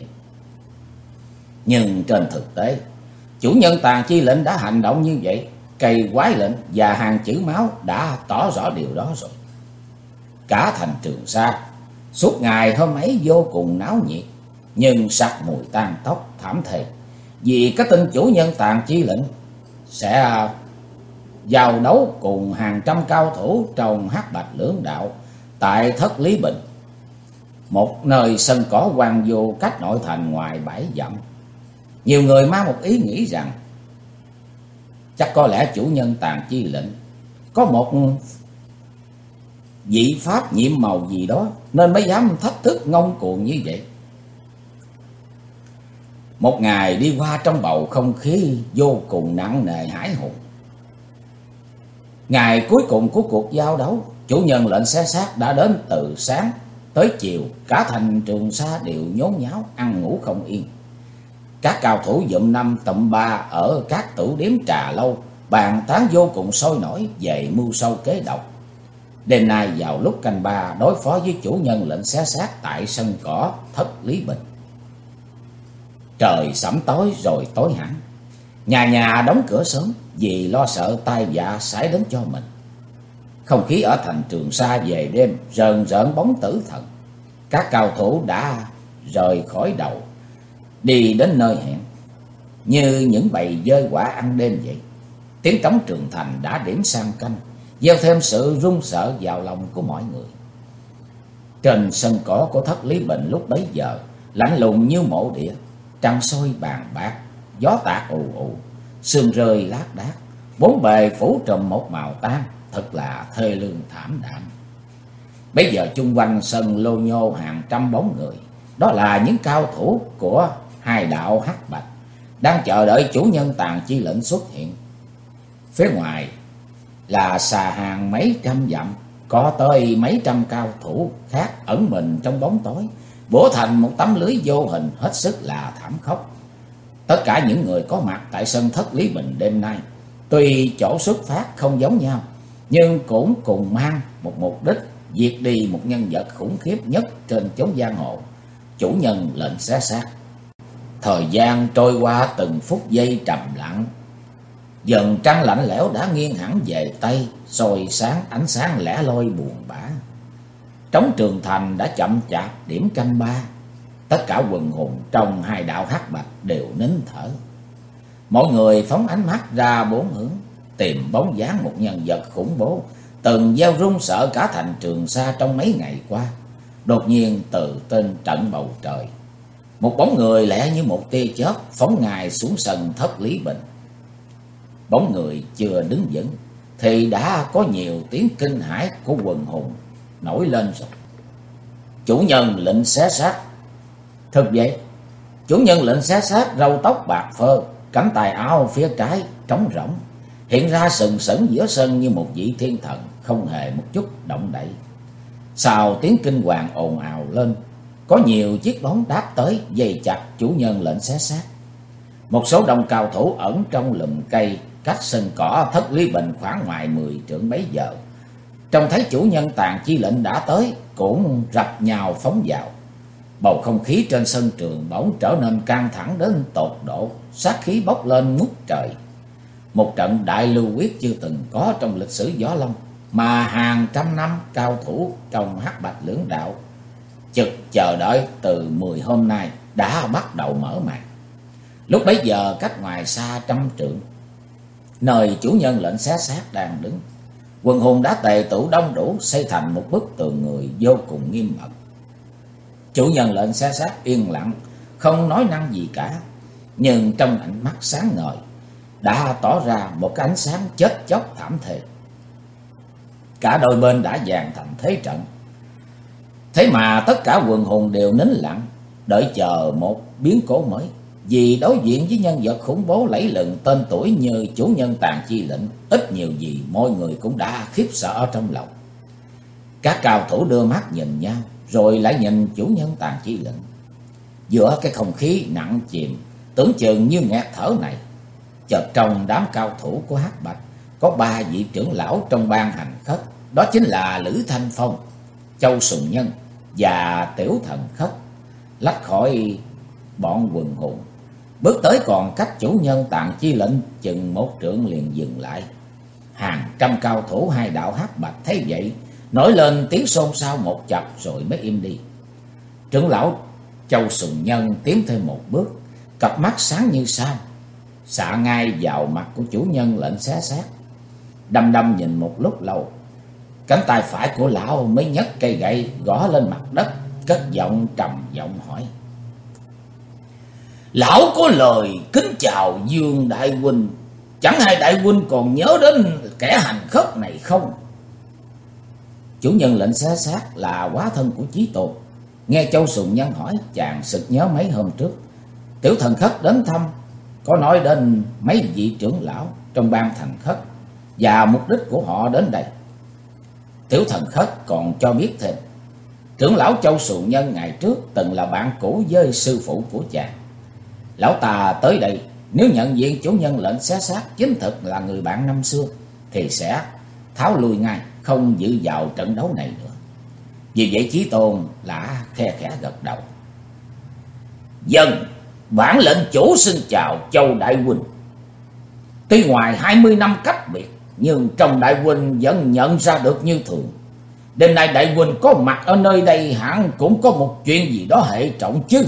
Nhưng trên thực tế, chủ nhân Tàn Chi lệnh đã hành động như vậy, cây quái lệnh và hàng chữ máu đã tỏ rõ điều đó rồi. Cả thành Trường Sa suốt ngày hôm ấy vô cùng náo nhiệt, nhưng sặc mùi tan tóc thảm thề, vì cái tin chủ nhân Tàn Chi lệnh sẽ giao đấu cùng hàng trăm cao thủ trong Hắc Bạch Lưỡng Đạo tại Thất Lý Bình, một nơi sân cỏ hoang vu cách nội thành ngoài 7 dặm. Nhiều người mang một ý nghĩ rằng chắc có lẽ chủ nhân Tàn Chi lệnh có một vị pháp nhiệm màu gì đó nên mới dám thách thức ngông cuồng như vậy. Một ngày đi qua trong bầu không khí vô cùng nặng nề hãi hùng. Ngày cuối cùng của cuộc giao đấu, chủ nhân lệnh xé xác đã đến từ sáng tới chiều. Cả thành Trường Sa đều nhốn nháo, ăn ngủ không yên. Các cao thủ dụm năm tụm ba ở các tửu điếm trà lâu bàn tán vô cùng sôi nổi về mưu sâu kế độc. Đêm nay vào lúc canh ba đối phó với chủ nhân lệnh xé xác tại sân cỏ Thất Lý Bình. Trời sẫm tối rồi tối hẳn. Nhà nhà đóng cửa sớm vì lo sợ tai vạ xảy đến cho mình. Không khí ở thành Trường Sa về đêm rờn rợn bóng tử thần. Các cao thủ đã rời khỏi đầu, đi đến nơi hẹn, như những bầy dơi quả ăn đêm vậy. Tiếng trống Trường Thành đã điểm sang canh, gieo thêm sự run sợ vào lòng của mọi người. Trên sân cỏ của Thất Lý Bình lúc bấy giờ lạnh lùng như mộ địa. Trăng soi bàn bạc, gió tạt ù ù, sương rơi lác đác, bốn bề phủ trùm một màu tan, thật là thê lương thảm đạm. Bây giờ chung quanh sân lô nhô hàng trăm bóng người, đó là những cao thủ của hai đạo hắc bạch, đang chờ đợi chủ nhân Tàn Chi Lệnh xuất hiện. Phía ngoài là xà hàng mấy trăm dặm, có tới mấy trăm cao thủ khác ẩn mình trong bóng tối, bổ thành một tấm lưới vô hình hết sức là thảm khốc. Tất cả những người có mặt tại sân Thất Lý Bình đêm nay, tuy chỗ xuất phát không giống nhau, nhưng cũng cùng mang một mục đích diệt đi một nhân vật khủng khiếp nhất trên chốn giang hồ, chủ nhân lệnh xé xác. Thời gian trôi qua từng phút giây trầm lặng. Dần trăng lạnh lẽo đã nghiêng hẳn về Tây, soi sáng ánh sáng lẻ loi buồn bã. Trống Trường Thành đã chậm chạp điểm canh ba. Tất cả quần hùng trong hai đạo hắc bạch đều nín thở. Mọi người phóng ánh mắt ra bốn hướng, tìm bóng dáng một nhân vật khủng bố từng gieo rung sợ cả thành Trường Sa trong mấy ngày qua. Đột nhiên từ trên trận bầu trời, một bóng người lẻ như một tia chớp phóng ngài xuống sân Thất Lý Bình. Bóng người chưa đứng vững thì đã có nhiều tiếng kinh hãi của quần hùng nổi lên rồi. Chủ nhân lệnh xé xác. Thực vậy, chủ nhân lệnh xé xác râu tóc bạc phơ, cánh tay áo phía trái trống rỗng, hiện ra sừng sững giữa sân như một vị thiên thần, không hề một chút động đậy. Sau tiếng kinh hoàng ồn ào lên, có nhiều chiếc bóng đáp tới dây chặt chủ nhân lệnh xé xác. Một số đông cao thủ ẩn trong lùm cây cách sân cỏ Thất Lý Bình khoảng ngoài 10 trượng bấy giờ, trông thấy chủ nhân Tàn Chi Lệnh đã tới, cũng rập nhào phóng vào. Bầu không khí trên sân trường bỗng trở nên căng thẳng đến tột độ, sát khí bốc lên ngút trời. Một trận đại lưu quyết chưa từng có trong lịch sử Võ Lâm, mà hàng trăm năm cao thủ trong hắc bạch lưỡng đạo chực chờ đợi từ 10 hôm nay đã bắt đầu mở màn. Lúc bấy giờ cách ngoài xa trăm trượng, nơi chủ nhân lệnh xé xác đang đứng, quần hùng đã tề tụ đông đủ, xây thành một bức tường người vô cùng nghiêm mật. Chủ nhân lệnh xé xác yên lặng, không nói năng gì cả, nhưng trong ánh mắt sáng ngời đã tỏ ra một cái ánh sáng chết chóc thảm thề. Cả đôi bên đã dàn thành thế trận, thế mà tất cả quần hùng đều nín lặng, đợi chờ một biến cố mới. Vì đối diện với nhân vật khủng bố lẫy lừng tên tuổi như chủ nhân Tàn Chi Lệnh, ít nhiều gì mọi người cũng đã khiếp sợ trong lòng. Các cao thủ đưa mắt nhìn nhau, rồi lại nhìn chủ nhân Tàn Chi Lệnh. Giữa cái không khí nặng chìm, tưởng chừng như nghẹt thở này, chợt trong đám cao thủ của hắc bạch có 3 vị trưởng lão trong ban hành khất, đó chính là Lữ Thanh Phong, Châu Sùng Nhân và Tiểu Thần Khất, lách khỏi bọn quần hùng, bước tới còn cách chủ nhân Tàn Chi Lệnh chừng 1 trượng liền dừng lại. Hàng trăm cao thủ hai đạo hắc bạch thấy vậy, nổi lên tiếng xôn xao một chập rồi mới im đi. Trưởng lão Châu Sùng Nhân tiến thêm một bước, cặp mắt sáng như sao, xạ ngay vào mặt của chủ nhân lệnh xé xác. Đăm đăm nhìn một lúc lâu, cánh tay phải của lão mới nhấc cây gậy gõ lên mặt đất, cất giọng trầm giọng hỏi: "Lão có lời kính chào Dương đại huynh, chẳng hay đại huynh còn nhớ đến kẻ hành khất này không?" Chủ nhân lệnh xé xác là hóa thân của Chí Tôn. Nghe Châu Sùng Nhân hỏi, chàng sực nhớ mấy hôm trước Tiểu Thần Khất đến thăm, có nói đến mấy vị trưởng lão trong ban Thành Khất và mục đích của họ đến đây. Tiểu Thần Khất còn cho biết thêm, trưởng lão Châu Sù Nhân ngày trước từng là bạn cũ với sư phụ của chàng. Lão ta tới đây, nếu nhận diện chủ nhân lệnh xé xác chính thực là người bạn năm xưa, thì sẽ tháo lui ngay, không dự vào trận đấu này nữa. Vì vậy Chí Tôn là khe khẽ gật đầu. Dân, bản lệnh chủ xin chào Châu đại huynh. Tuy ngoài 20 năm cách biệt, nhưng trong đại huynh vẫn nhận ra được như thường. Đêm nay đại huynh có mặt ở nơi đây hẳn cũng có một chuyện gì đó hệ trọng chứ.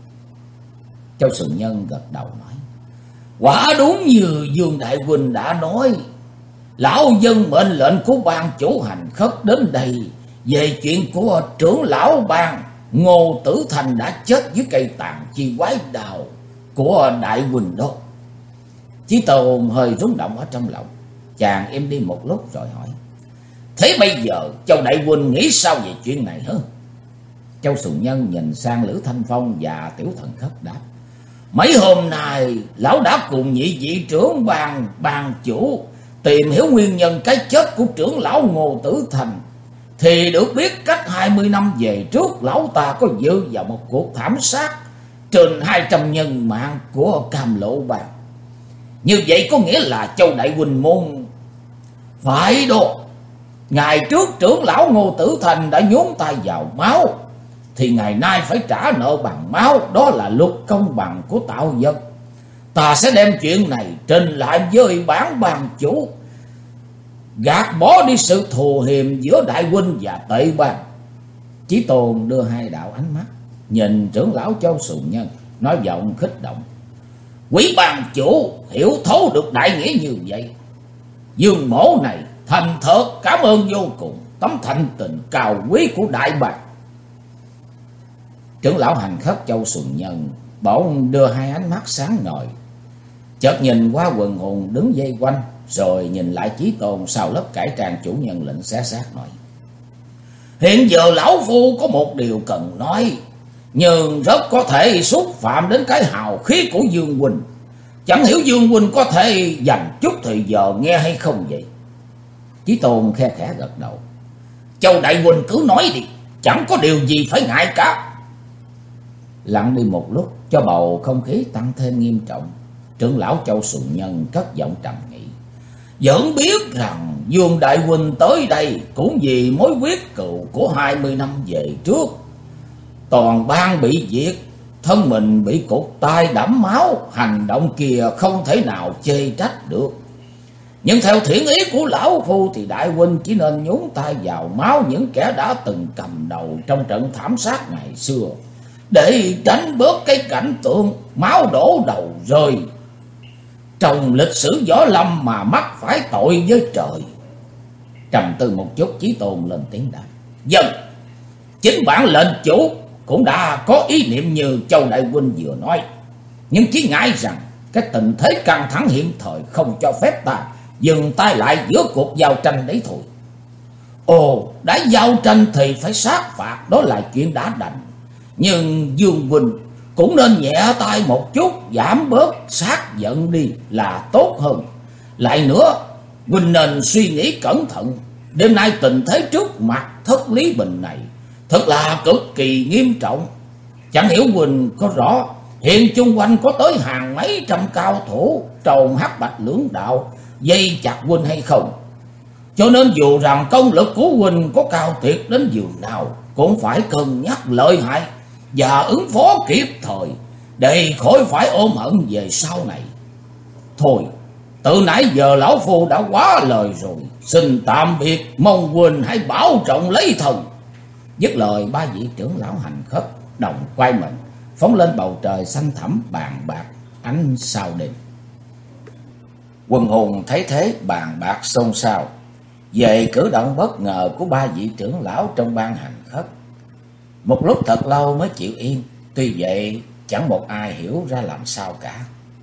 Châu Sù Nhân gật đầu nói, quả đúng như Dương đại huynh đã nói, lão dân mệnh lệnh của ban chủ hành khất đến đây về chuyện của trưởng lão ban Ngô Tử Thành đã chết dưới cây tàn chi quái đào của đại huynh đó. Chí Tôn hơi rung động ở trong lòng, chàng im đi một lúc rồi hỏi, thế bây giờ Châu đại huynh nghĩ sao về chuyện này hả? Châu Sù Nhân nhìn sang Lữ Thanh Phong và Tiểu Thần Khất đáp, mấy hôm nay lão đã cùng nhị vị trưởng ban chủ tìm hiểu nguyên nhân cái chết của trưởng lão Ngô Tử Thành, thì được biết cách 20 năm về trước lão ta có dự vào một cuộc thảm sát trên 200 nhân mạng của Cam Lộ Bang. Như vậy có nghĩa là Châu đại huynh môn phải đó. Ngày trước trưởng lão Ngô Tử Thành đã nhúng tay vào máu, thì ngày nay phải trả nợ bằng máu, đó là luật công bằng của tạo vật. Ta sẽ đem chuyện này trình lại với bản ban chủ, gạt bỏ đi sự thù hiềm giữa đại huynh và tệ bang. Chí Tôn đưa hai đạo ánh mắt nhìn trưởng lão Châu Sù Nhân, nói giọng khích động, quý ban chủ hiểu thấu được đại nghĩa như vậy. Dương mỗ này thành thật cảm ơn vô cùng tấm thanh tình cao quý của đại bang. Trưởng lão hành khất Châu Sù Nhân bỗng đưa hai ánh mắt sáng ngời, chợt nhìn qua quần hùng đứng vây quanh, rồi nhìn lại Chí Tôn sau lớp cải trang chủ nhân lệnh xé xác nói, hiện giờ lão phu có một điều cần nói, nhưng rất có thể xúc phạm đến cái hào khí của Dương huynh. Chẳng hiểu Dương huynh có thể dành chút thời giờ nghe hay không vậy? Chí Tôn khe khẽ gật đầu, Châu đại huynh cứ nói đi, chẳng có điều gì phải ngại cả. Lặng đi một lúc cho bầu không khí tăng thêm nghiêm trọng, trưởng lão Châu Sù Nhân cất giọng trầm nghị, vẫn biết rằng Dương đại huynh tới đây cũng vì mối quyết cừu của 20 năm về trước. Toàn ban bị diệt, thân mình bị cụt tay đẫm máu, hành động kia không thể nào chê trách được. Nhưng theo thiện ý của lão phu thì đại huynh chỉ nên nhúng tay vào máu những kẻ đã từng cầm đầu trong trận thảm sát ngày xưa, để tránh bớt cái cảnh tượng máu đổ đầu rơi trong lịch sử võ lâm mà mắc phải tội với trời. Trầm tư một chút, Chí Tôn lên tiếng đáp, dân, chính bản lệnh chủ cũng đã có ý niệm như Châu đại huynh vừa nói, nhưng chỉ ngại rằng cái tình thế căng thẳng hiện thời không cho phép ta dừng tay lại giữa cuộc giao tranh đấy thôi. Ồ, đã giao tranh thì phải sát phạt, đó là chuyện đã đành. Nhưng Dương huynh cũng nên nhẹ tay một chút, giảm bớt sát giận đi là tốt hơn. Lại nữa, huynh nên suy nghĩ cẩn thận. Đêm nay tình thế trước mặt Thất Lý Bình này thật là cực kỳ nghiêm trọng. Chẳng hiểu huynh có rõ hiện chung quanh có tới hàng mấy trăm cao thủ trồn hắc bạch lưỡng đạo dây chặt huynh hay không. Cho nên dù rằng công lực của huynh có cao tuyệt đến giường nào, cũng phải cân nhắc lợi hại và ứng phó kịp thời, để khỏi phải ôm hận về sau này. Thôi, từ nãy giờ lão phu đã quá lời rồi, xin tạm biệt, mong huynh hãy bảo trọng lấy thần. Dứt lời, ba vị trưởng lão hành khất đồng quay mình phóng lên bầu trời xanh thẳm bàn bạc ánh sao đêm. Quần hùng thấy thế bàn bạc xôn xao về cử động bất ngờ của ba vị trưởng lão trong ban hành khất. Một lúc thật lâu mới chịu yên, tuy vậy chẳng một ai hiểu ra làm sao cả.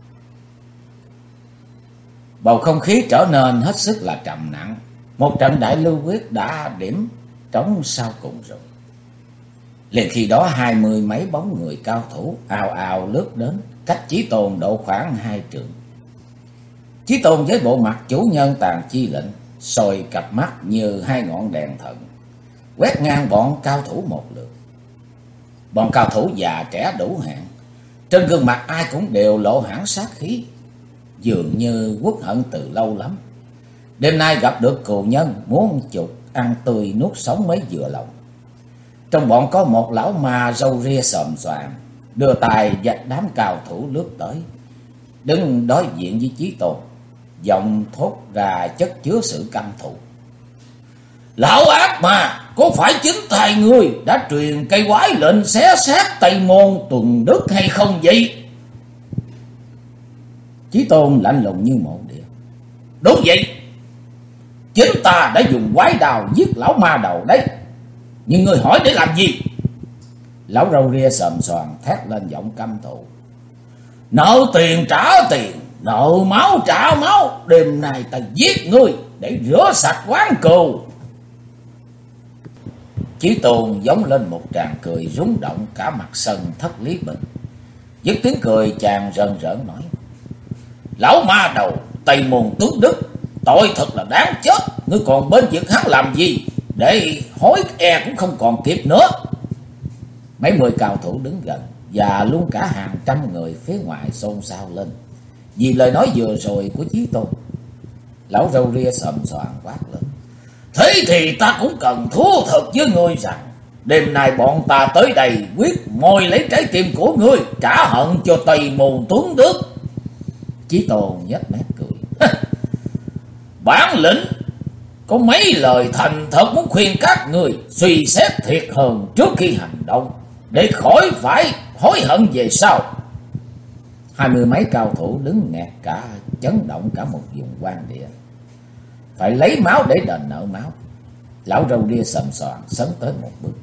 Bầu không khí trở nên hết sức là trầm nặng. Một trận đại lưu quyết đã điểm trống sau cùng rồi. Liền khi đó 20 mấy bóng người cao thủ ào ào lướt đến, cách Chí Tôn độ khoảng 2 trượng. Chí Tôn với bộ mặt chủ nhân Tàn Chi Lệnh, soi cặp mắt như hai ngọn đèn thần, quét ngang bọn cao thủ một lượt. Bọn cao thủ già trẻ đủ hạng, trên gương mặt ai cũng đều lộ hẳn sát khí, dường như uất hận từ lâu lắm. Đêm nay gặp được cừu nhân, muốn chuột ăn tươi nuốt sống mới vừa lòng. Trong bọn có một lão ma râu ria xồm xoàm, đưa tay vạch đám cao thủ lướt tới, đứng đối diện với Chí Tôn, giọng thốt ra chất chứa sự căm thù. Lão ác mà, có phải chính tay ngươi đã truyền cây quái lệnh xé xác Tây Môn Tuần Đức hay không vậy? Chí Tôn lạnh lùng như một địa. Đúng vậy, chính ta đã dùng quái đào giết lão ma đầu đấy. Nhưng ngươi hỏi để làm gì? Lão râu ria xồm xoàm thét lên giọng căm thù. Nợ tiền trả tiền, nợ máu trả máu. Đêm nay ta giết ngươi để rửa sạch oán cừu. Chí Tôn giống lên một tràng cười rung động cả mặt sân Thất Lý Bình. Dứt tiếng cười, chàng rần rợn nói. Lão ma đầu Tây Môn Tướng Đức, tội thật là đáng chết. Ngươi còn bên vực hắn làm gì? Để hối e cũng không còn kịp nữa. Mấy mươi cao thủ đứng gần và luôn cả hàng trăm người phía ngoài xôn xao lên vì lời nói vừa rồi của Chí Tôn. Lão râu ria xồm xoàm quát lên. Thế thì ta cũng cần thú thật với ngươi rằng đêm nay bọn ta tới đây quyết moi lấy trái tim của ngươi, trả hận cho Tây Môn Tướng Đức. Chí Tôn nhếch mép cười. Bản lĩnh có mấy lời thành thật muốn khuyên các người suy xét thiệt hơn trước khi hành động, để khỏi phải hối hận về sau. 20 mấy cao thủ đứng nghẹt cả, chấn động cả một vùng quan địa. Phải lấy máu để đền nợ máu. Lão râu ria xồm xoàm sấn tới một bước.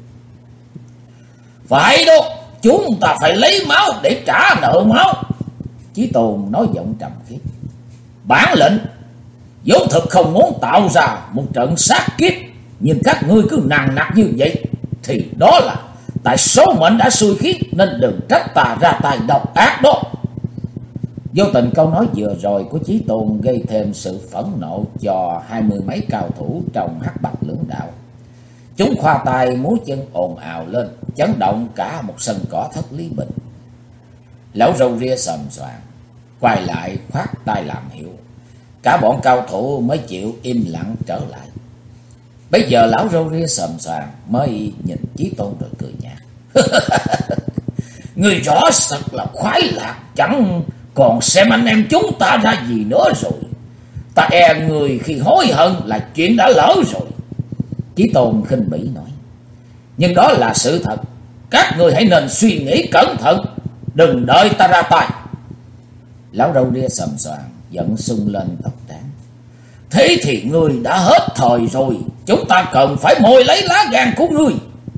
Phải đâu, chúng ta phải lấy máu để trả nợ máu. Chí Tôn nói giọng trầm khiết. Bản lệnh vốn thực không muốn tạo ra một trận sát kiếp, nhưng các ngươi cứ nằng nặc như vậy thì đó là tại số mệnh đã xui khiến, nên đừng trách ta ra tay độc ác đó. Vô tình câu nói vừa rồi của Chí Tôn gây thêm sự phẫn nộ cho 20 mấy cao thủ trong Hắc Bạch Lưỡng Đạo. Chúng khoa tay múa chân ồn ào lên, chấn động cả một sân cỏ Thất Lý Bình. Lão râu ria xồm xoàm quay lại khoát tay làm hiệu. Cả bọn cao thủ mới chịu im lặng trở lại. Bây giờ lão râu ria xồm xoàm mới nhìn Chí Tôn rồi cười nhạt. Người rõ thật là khoái lạc, chẳng còn xem anh em chúng ta ra gì nữa rồi. Ta e người khi hối hận là chuyện đã lỡ rồi. Chí Tôn khinh bỉ nói. Nhưng đó là sự thật. Các người hãy nên suy nghĩ cẩn thận, đừng đợi ta ra tay. Lão râu ria xồm xoàm giận sung lên tóc trán. Thế thì ngươi đã hết thời rồi, chúng ta cần phải moi lấy lá gan của ngươi.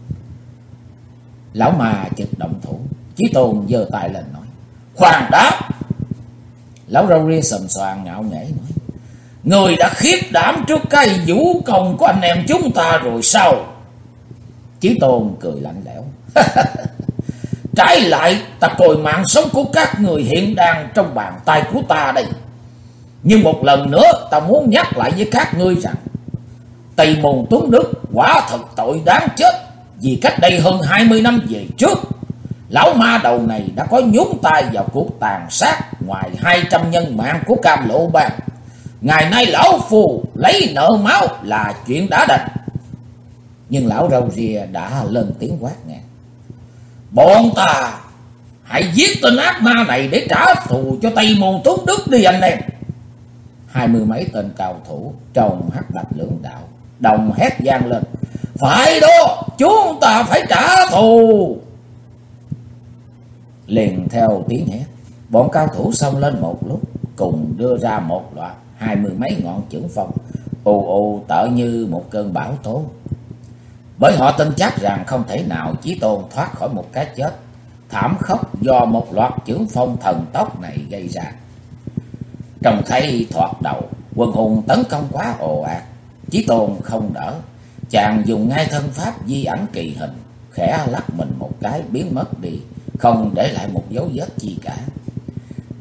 Lão ma chợt động thủ. Chí Tôn giơ tay lên nói. Khoan đã. Lão râu ria xồm xoàm ngạo nghễ nói. Ngươi đã khiếp đảm trước cái vũ công của anh em chúng ta rồi sao? Chí Tôn cười lạnh lẽo. Trái lại, ta coi mạng sống của các người hiện đang trong bàn tay của ta đây. Nhưng một lần nữa ta muốn nhắc lại với các ngươi rằng Tây Môn Tuấn Đức quả thật tội đáng chết. Vì cách đây hơn 20 năm về trước, lão ma đầu này đã có nhúng tay vào cuộc tàn sát ngoài 200 nhân mạng của Cam Lộ Bang. Ngày nay lão phù lấy nợ máu là chuyện đã đành. Nhưng lão râu ria đã lên tiếng quát ngang. Bọn ta hãy giết tên ác ma này để trả thù cho Tây Môn Tuấn Đức đi anh em. 20 mấy tên cao thủ trong Hắc Bạch Lưỡng Đạo đồng hét vang lên. Phải đó, chúng ta phải trả thù. Liền theo tiếng hét, bọn cao thủ xông lên một lúc, cùng đưa ra một loạt 20 mấy ngọn chưởng phong, ù ù tợ như một cơn bão tố. Bởi họ tin chắc rằng không thể nào Chí Tôn thoát khỏi một cái chết thảm khốc do một loạt chưởng phong thần tốc này gây ra. Trông thấy thoạt đầu quần hùng tấn công quá ồ ạt, Chí Tôn không đỡ, chàng dùng ngay thân pháp di ảnh kỳ hình, khẽ lắc mình một cái biến mất đi, không để lại một dấu vết chi cả.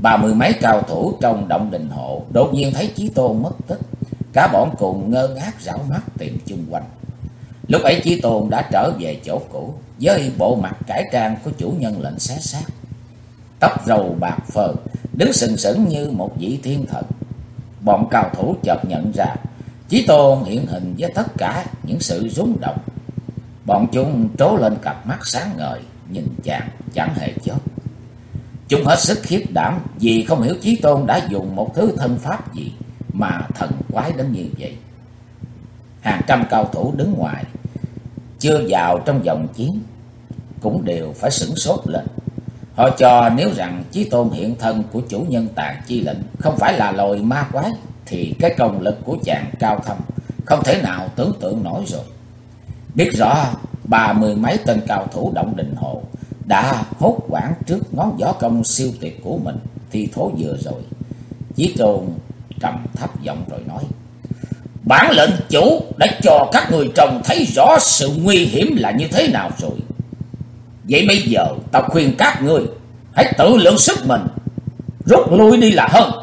30 mấy cao thủ trong động đình hộ đột nhiên thấy Chí Tôn mất tích, cả bọn cùng ngơ ngác rảo mắt tìm chung quanh. Lúc ấy Chí Tôn đã trở về chỗ cũ với bộ mặt cải trang của chủ nhân lệnh xé xác, tóc râu bạc phơ, đứng sừng sững như một vị thiên thần. Bọn cao thủ chợt nhận ra Chí Tôn hiện hình với tất cả những sự rung động. Bọn chúng trố lên cặp mắt sáng ngời nhìn chàng chẳng hề chớp. Chúng hết sức khiếp đảm vì không hiểu Chí Tôn đã dùng một thứ thân pháp gì mà thần quái đến như vậy. Hàng trăm cao thủ đứng ngoài chưa vào trong vòng chiến cũng đều phải sửng sốt lên. Họ cho nếu rằng Chí Tôn hiện thân của chủ nhân Tàn Chi Lệnh không phải là loài ma quái thì cái công lực của chàng cao thâm không thể nào tưởng tượng nổi rồi. Biết rõ 30 mấy tên cao thủ động đình hộ đã hốt hoảng trước ngón võ công siêu tuyệt của mình thì thố vừa rồi, Chí Tôn trầm thấp giọng rồi nói: Bản lệnh chủ đã cho các người trông thấy rõ sự nguy hiểm là như thế nào rồi. Vậy bây giờ tao khuyên các người hãy tự lượng sức mình, rút lui đi là hơn.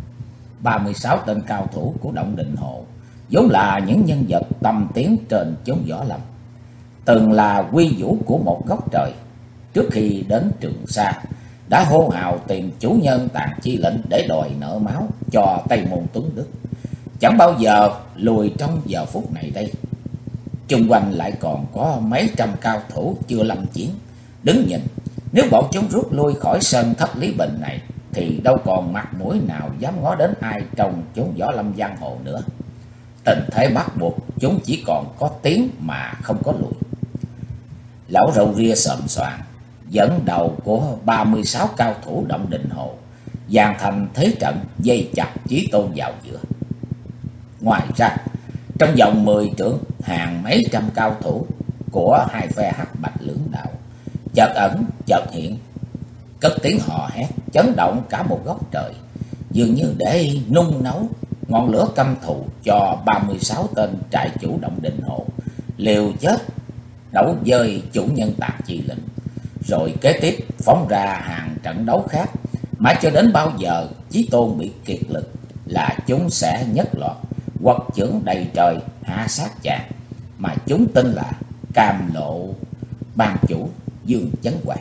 36 tên cao thủ của động đình hộ vốn là những nhân vật tầm tiếng trên chốn võ lâm, từng là quy vũ của một góc trời. Trước khi đến Trường Sa đã hô hào tìm chủ nhân Tàn Chi Lệnh để đòi nợ máu cho Tây Môn Tuấn Đức, chẳng bao giờ lùi trong giờ phút này đây. Chung quanh lại còn có mấy trăm cao thủ chưa lâm chiến đứng nhìn. Nếu bọn chúng rút lui khỏi sân Thất Lý Bình này thì đâu còn mặt mũi nào dám ngó đến ai trong chốn võ lâm giang hồ nữa. Tình thế bắt buộc chúng chỉ còn có tiến mà không có lùi. Lão râu ria xòm xoàm dẫn đầu của 36 cao thủ động đình hộ dàn thành thế trận dây chặt Chí Tôn vào giữa. Ngoài ra trong vòng 10 trượng, hàng mấy trăm cao thủ của hai phe Hắc Bạch lưỡng đạo chợt ẩn chợt hiện, cất tiếng hò hét chấn động cả một góc trời, dường như để nung nấu ngọn lửa căm thù cho 36 tên trại chủ động đình hộ liều chết đấu với chủ nhân Tàn Chi Lệnh, rồi kế tiếp phóng ra hàng trận đấu khác, mãi cho đến bao giờ Chí Tôn bị kiệt lực là chúng sẽ nhất loạt quật chưởng đầy trời hạ sát chàng, mà chúng tin là Cam Lộ ban chủ Dương Chấn Hoàng.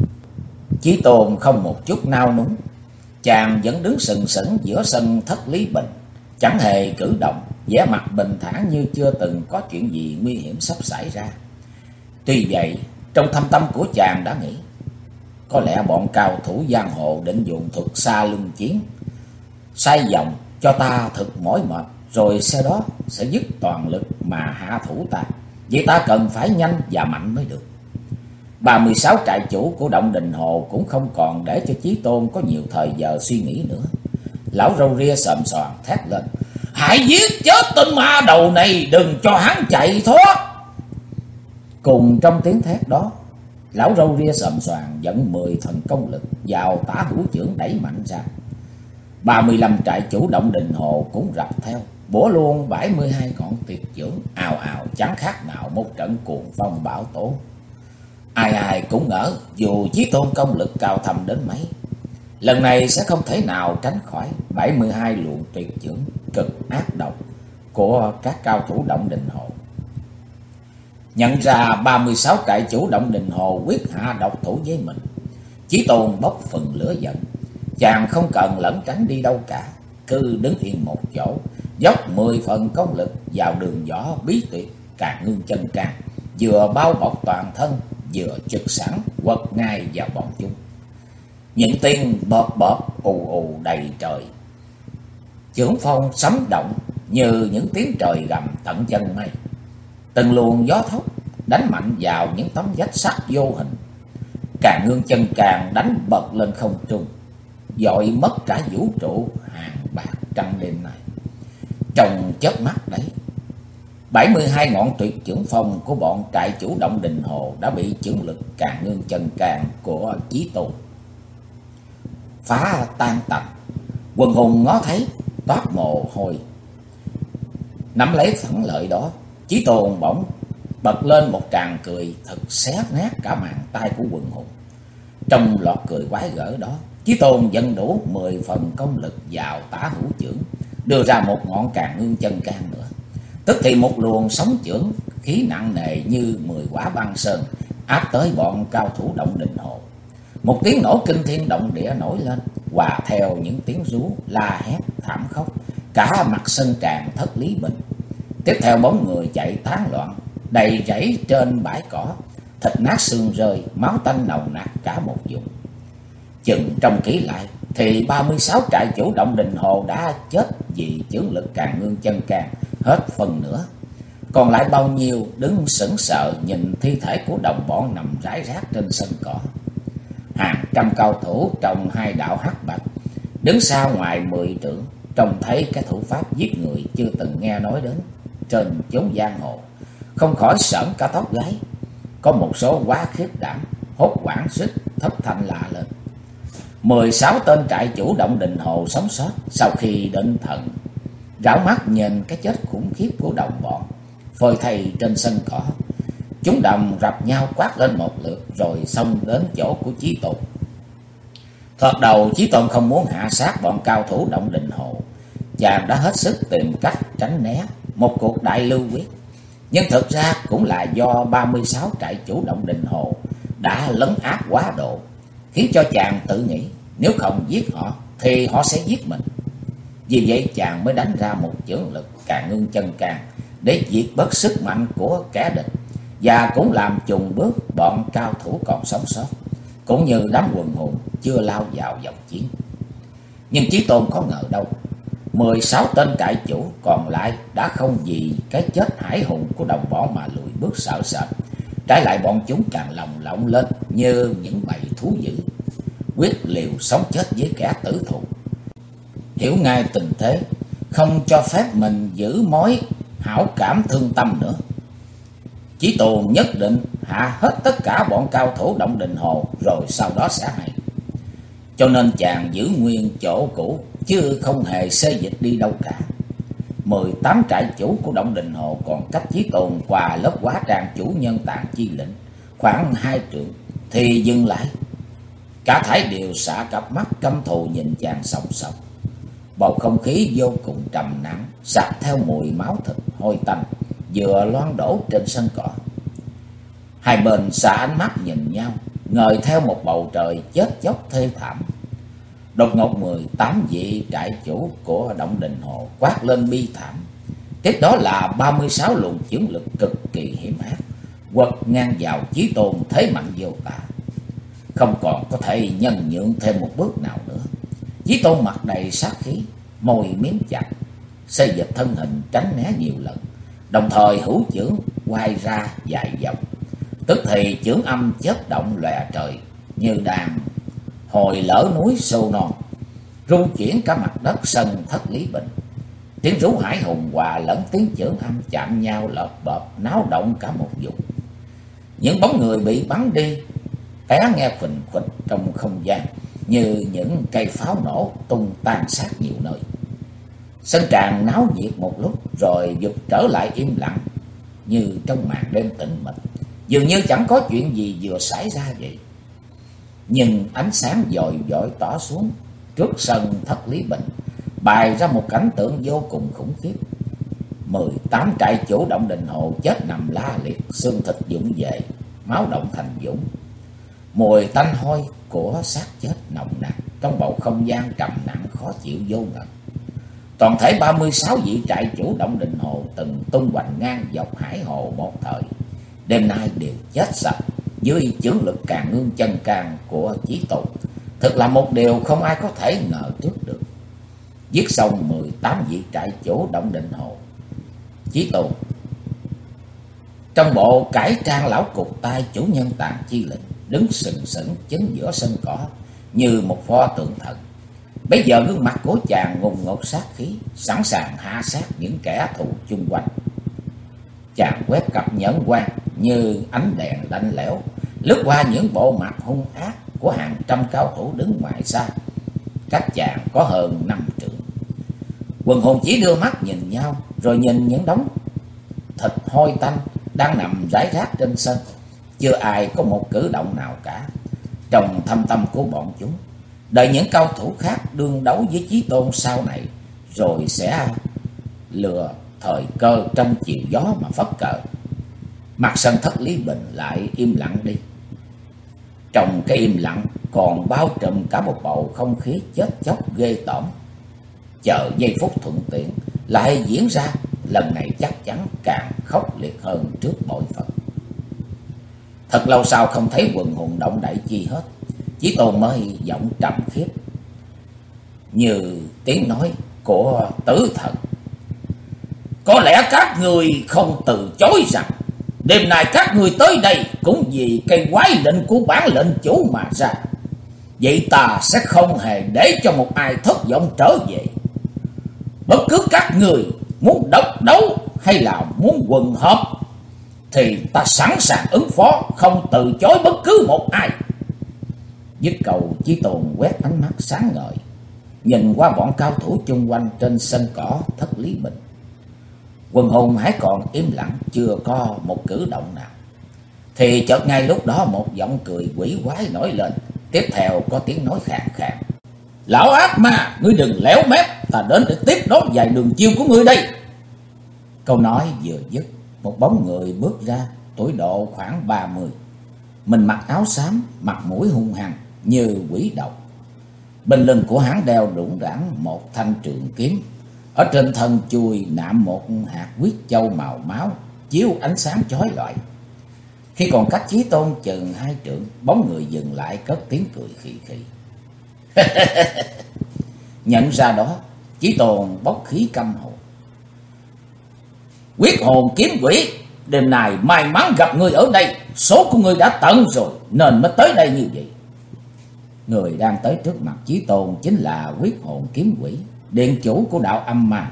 Chí Tôn không một chút nao núng, chàng vẫn đứng sừng sững giữa sân Thất Lý Bình, chẳng hề cử động, vẻ mặt bình thản như chưa từng có chuyện gì nguy hiểm sắp xảy ra. Tuy vậy, trong thâm tâm của chàng đã nghĩ, có lẽ bọn cao thủ giang hồ định dùng thuật xa luân chiến, xoay vòng cho ta thực mỏi mệt, rồi sau đó sẽ dứt toàn lực mà hạ thủ ta. Vậy ta cần phải nhanh và mạnh mới được. 36 trại chủ của động đình hồ cũng không còn để cho Chí Tôn có nhiều thời giờ suy nghĩ nữa. Lão râu ria xòm xoàm thét lên: Hãy giết chết tên ma đầu này, đừng cho hắn chạy thoát. Cùng trong tiếng thét đó, lão râu ria xòm xoàm dẫn 10 thần công lực vào tả hữu chưởng đẩy mạnh ra. 35 trại chủ động đình hồ cũng rập theo, bổ luôn 72 ngọn tuyệt chưởng, ào ào chẳng khác nào một trận cuồng phong bão tố. Ai ai cũng ngỡ dù Chí Tôn công lực cao thâm đến mấy, lần này sẽ không thể nào tránh khỏi 72 luồng tuyệt chưởng cực ác độc của các cao thủ động đình hồ. Nhận ra 36 trại chủ động đình hồ quyết hạ độc thủ với mình, Chí Tôn bốc phần lửa giận. Chàng không cần lẩn tránh đi đâu cả, cứ đứng yên một chỗ, dốc 10 phần công lực vào đường võ bí tuyệt Càn Ngưng Chân Can, vừa bao bọc toàn thân, vừa trực sẵn quật ngay vào bọn chúng. Những tiếng bợp bợp ù ù đầy trời, chưởng phong sấm động như những tiếng trời gầm tận chân mây. Từng luồng gió thốc đánh mạnh vào những tấm vách sắt vô hình. Càn Ngưng Chân Can đánh bật lên không trung, dội mất cả vũ trụ hàng bạc trăng đêm này. Trong chớp mắt đấy, 72 ngọn tuyệt chưởng phong của bọn trại chủ động đình hồ đã bị chưởng lực Càn Ngưng Chân Can của Chí Tôn phá tan tành. Quần hùng ngó thấy toát mồ hôi. Nắm lấy thắng lợi đó, Chí Tôn bỗng bật lên một tràng cười thật xé nát cả màn tai của quần hùng. Trong loạt cười quái gở đó, Chí Tôn dần đủ 10 phần công lực vào tả hữu chưởng, đưa ra một ngọn Càn Ngương Chân Can nữa. Tức thì một luồng sóng chưởng khí nặng nề như 10 quả băng sơn áp tới bọn cao thủ Động Đình Hồ. Một tiếng nổ kinh thiên động địa nổi lên, hòa theo những tiếng rú la hét thảm khốc, cả mặt sân tràn thất lý bình. Tiếp theo bóng người chạy tán loạn, đầy rẫy trên bãi cỏ, thịt nát xương rơi, máu tanh nồng nặc cả một vùng. Chừng trông kỹ lại thì 36 trại chủ Động Đình Hồ đã chết vì chưởng lực Càn Ngương Chân Can hết phần nữa. Còn lại bao nhiêu đứng sững sờ nhìn thi thể của đồng bọn nằm rải rác trên sân cỏ. Hàng trăm cao thủ trong hai đạo hắc bạch đứng xa ngoài 10 trượng, trông thấy cái thủ pháp giết người chưa từng nghe nói đến trên chốn giang hồ, không khỏi sởn cả tóc gáy. Có một số quá khiếp đảm, hốt hoảng suýt thất thanh la lên. 16 tên trại chủ Động Đình Hồ sống sót sau khi định thần, rảo mắt nhìn cái chết khủng khiếp của đồng bọn phơi thây trên sân cỏ. Chúng đầm rập nhau quát lên một lượt rồi xông đến chỗ của Chí Tôn. Thoạt đầu Chí Tôn không muốn hạ sát bọn cao thủ Động Đình Hồ, chàng đã hết sức tìm cách tránh né một cuộc đại lưu quyết. Nhưng thực ra cũng là do 36 trại chủ Động Đình Hồ đã lấn áp quá độ, khiến cho chàng tự nghĩ nếu không giết họ thì họ sẽ giết mình. Vì vậy chàng mới đánh ra một chưởng lực Càn Ngương Chân Can để diệt bớt sức mạnh của kẻ địch, và cũng làm chùng bước bọn cao thủ còn sống sót, cũng như đám quần hùng chưa lao vào vòng chiến. Nhưng Chí Tôn có ngờ đâu, 16 tên trại chủ còn lại đã không vì cái chết hải hùng của đồng bọn mà lùi bước sợ sệt. Trái lại bọn chúng càng lồng lộng lên như những bầy thú dữ, quyết liều sống chết với kẻ tử thù. Hiểu ngay tình thế, không cho phép mình giữ mối hảo cảm thương tâm nữa, Chí Tôn nhất định hạ hết tất cả bọn cao thủ Động Đình Hồ rồi sau đó sẽ hay. Cho nên chàng giữ nguyên chỗ cũ chứ không hề xê dịch đi đâu cả. 18 trại chủ của Động Đình Hồ còn cách Chí Tôn qua lớp hóa trang chủ Nhân Tạng Chi Lĩnh khoảng 2 trượng thì dừng lại. Cả thảy đều xả cặp mắt căm thù nhìn chàng sòng sọc. Bầu không khí vô cùng trầm nặng, sặc theo mùi máu thịt hôi tanh vừa loang đổ trên sân cỏ. Hai bên xả ánh mắt nhìn nhau, ngời theo một bầu trời chết chóc thê thảm. Đột ngột 18 vị trại chủ của Động Đình Hồ quát lên bi thảm. Tiếp đó là 36 luồng chưởng lực cực kỳ hiểm ác quật ngang vào Chí Tôn thế mạnh vô tả, không còn có thể nhân nhượng thêm một bước nào nữa. Chí Tôn mặt đầy sát khí, môi miếm chặt, xây dịch thân hình tránh né nhiều lần, đồng thời hữu chưởng quay ra dài vòng. Tức thì chưởng âm chớp động lòe trời như đàn hồi lở núi sâu non, rung chuyển cả mặt đất sân thất lý bình. Tiếng rú hải hùng hòa lẫn tiếng chưởng âm chạm nhau lợp bợp, náo động cả một vùng. Những bóng người bị bắn đi té nghe phình phịch trong không gian như những cây pháo nổ tung tan sát nhiều nơi. Sân tràng náo nhiệt một lúc rồi vụt trở lại im lặng như trong màn đêm tĩnh mịch, dường như chẳng có chuyện gì vừa xảy ra vậy. Nhưng ánh sáng dội dội tỏ xuống trước sân thất lý bình, bày ra một cảnh tượng vô cùng khủng khiếp. 18 trại chủ Động Đình Hồ chết nằm la liệt, xương thịt vụng về, máu động thành vũng. Mùi tanh hôi của xác chết nồng nặc trong bầu không gian trầm nặng khó chịu vô ngần. Toàn thể 36 vị trại chủ Động Đình Hồ từng tung hoành ngang dọc hải hồ một thời, đêm nay đều chết sạch dưới chưởng lực Càn Ngương Chân Can của Chí Tôn. Thực là một điều không ai có thể ngờ trước được. Giết xong 18 vị trại chủ Động Đình Hồ, Chí Tôn trong bộ cải trang lão cục tay chủ Nhân Tạng Chi Lĩnh đứng sừng sững chính giữa sân cỏ như một pho tượng thần. Bây giờ gương mặt của chàng ngùng ngột sát khí, sẵn sàng hạ sát những kẻ thù chung quanh. Chàng quét cặp nhẫn quan như ánh đèn lạnh lẽo lướt qua những bộ mặt hung ác của hàng trăm cao thủ đứng ngoài xa, cách chàng có hơn 5 trượng. Quần hùng chỉ đưa mắt nhìn nhau, rồi nhìn những đống thịt hôi tanh đang nằm rải rác trên sân. Chưa ai có một cử động nào cả. Trong thâm tâm của bọn chúng, đợi những cao thủ khác đương đấu với Chí Tôn sau này, rồi sẽ lừa thời cơ trong chiều gió mà phất cờ. Mặt sân thất Lý Bình lại im lặng đi. Trong cái im lặng còn bao trùm cả một bầu không khí chết chóc ghê tởm. Chờ giây phút thuận tiện lại diễn ra, lần này chắc chắn càng khốc liệt hơn trước bội phần. Thật lâu sau không thấy quần hùng động đậy chi hết, Chí Tôn mới giọng trầm khiếp như tiếng nói của tử thần: có lẽ các người không từ chối rằng đêm nay các người tới đây cũng vì cây quái lệnh của bản lệnh chủ mà ra. Vậy ta sẽ không hề để cho một ai thất vọng trở về. Bất cứ các người muốn độc đấu hay là muốn quần hợp thì ta sẵn sàng ứng phó, không từ chối bất cứ một ai. Dứt câu, Chí Tôn quét ánh mắt sáng ngời nhìn qua bọn cao thủ chung quanh trên sân cỏ thất Lý Bình. Quần hùng hãy còn im lặng, chưa có một cử động nào, thì chợt ngay lúc đó một giọng cười quỷ quái nổi lên. Tiếp theo có tiếng nói khàn khàn: lão ác ma, ngươi đừng léo mép, ta đến để tiếp đón vài đường chiêu của ngươi đây. Câu nói vừa dứt, một bóng người bước ra, tuổi độ khoảng 30, mình mặc áo xám, mặt mũi hung hăng như quỷ độc. Bên lưng của hắn đeo đủng đẳng một thanh trường kiếm, ở trên thân chui nạm một hạt huyết châu màu máu, chiếu ánh sáng chói lọi. Khi còn cách Chí Tôn chừng 2 trượng, bóng người dừng lại cất tiếng cười khì khì. Nhận ra đó, Chí Tôn bốc khí căm hồn: quyết hồn kiếm quỷ, đêm nay may mắn gặp ngươi ở đây, số của ngươi đã tận rồi nên mới tới đây như vậy. Người đang tới trước mặt Chí Tôn chính là quyết hồn kiếm quỷ, điện chủ của đạo âm ma,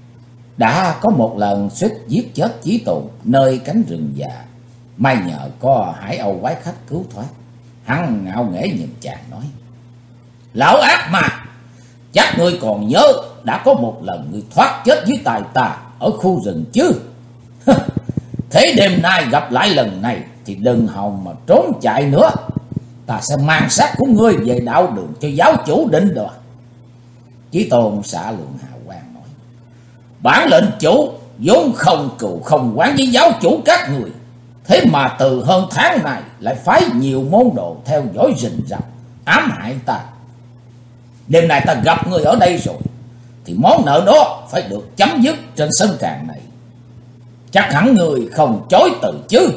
đã có một lần suýt giết chết Chí Tôn nơi cánh rừng già. May nhờ có Hải Âu quái khách cứu thoát. Hắn ngạo nghễ nhìn chàng nói: lão ác ma, chắc ngươi còn nhớ đã có một lần ngươi thoát chết dưới tay ta ở khu rừng chứ? Thế đêm nay gặp lại lần này thì đừng hòng mà trốn chạy nữa. Ta sẽ mang xác của ngươi về đạo đường cho giáo chủ định đoạt. Chí Tôn xạ lượng hào quang nói: bản lệnh chủ vốn không cừu không oán với giáo chủ các người, thế mà từ hơn tháng này lại phái nhiều môn đồ theo dõi rình rập ám hại ta. Đêm nay ta gặp người ở đây rồi thì món nợ đó phải được chấm dứt trên sân tràng này. Chắc hẳn người không chối từ chứ?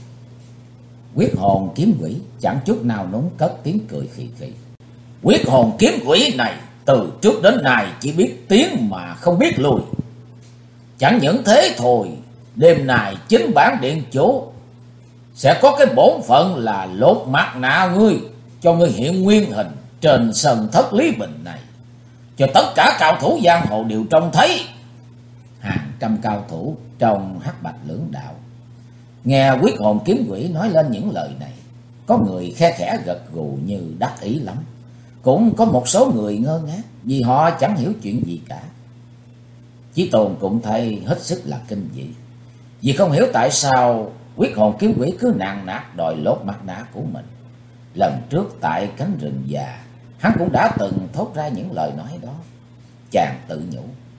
Quyết hồn kiếm quỷ chẳng chút nào núng cất tiếng cười khì khì: quyết hồn kiếm quỷ này từ trước đến nay chỉ biết tiến mà không biết lùi. Chẳng những thế thôi, đêm nay chính bản điện chủ sẽ có cái bổn phận là lột mặt nạ ngươi, cho ngươi hiện nguyên hình trên sân thất Lý Bình này, cho tất cả cao thủ giang hồ đều trông thấy. Hàng trăm cao thủ trong Hắc Bạch Lưỡng Đạo nghe quyết hồn kiếm quỷ nói lên những lời này, có người khe khẽ gật gù như đắc ý lắm, cũng có một số người ngơ ngác vì họ chẳng hiểu chuyện gì cả. Chí Tôn cũng thấy hết sức là kinh dị, vì không hiểu tại sao quyết hồn kiếm quỷ cứ nàn nạt đòi lột mặt nạ của mình. Lần trước tại cánh rừng già, hắn cũng đã từng thốt ra những lời nói đó. Chàng tự nhủ: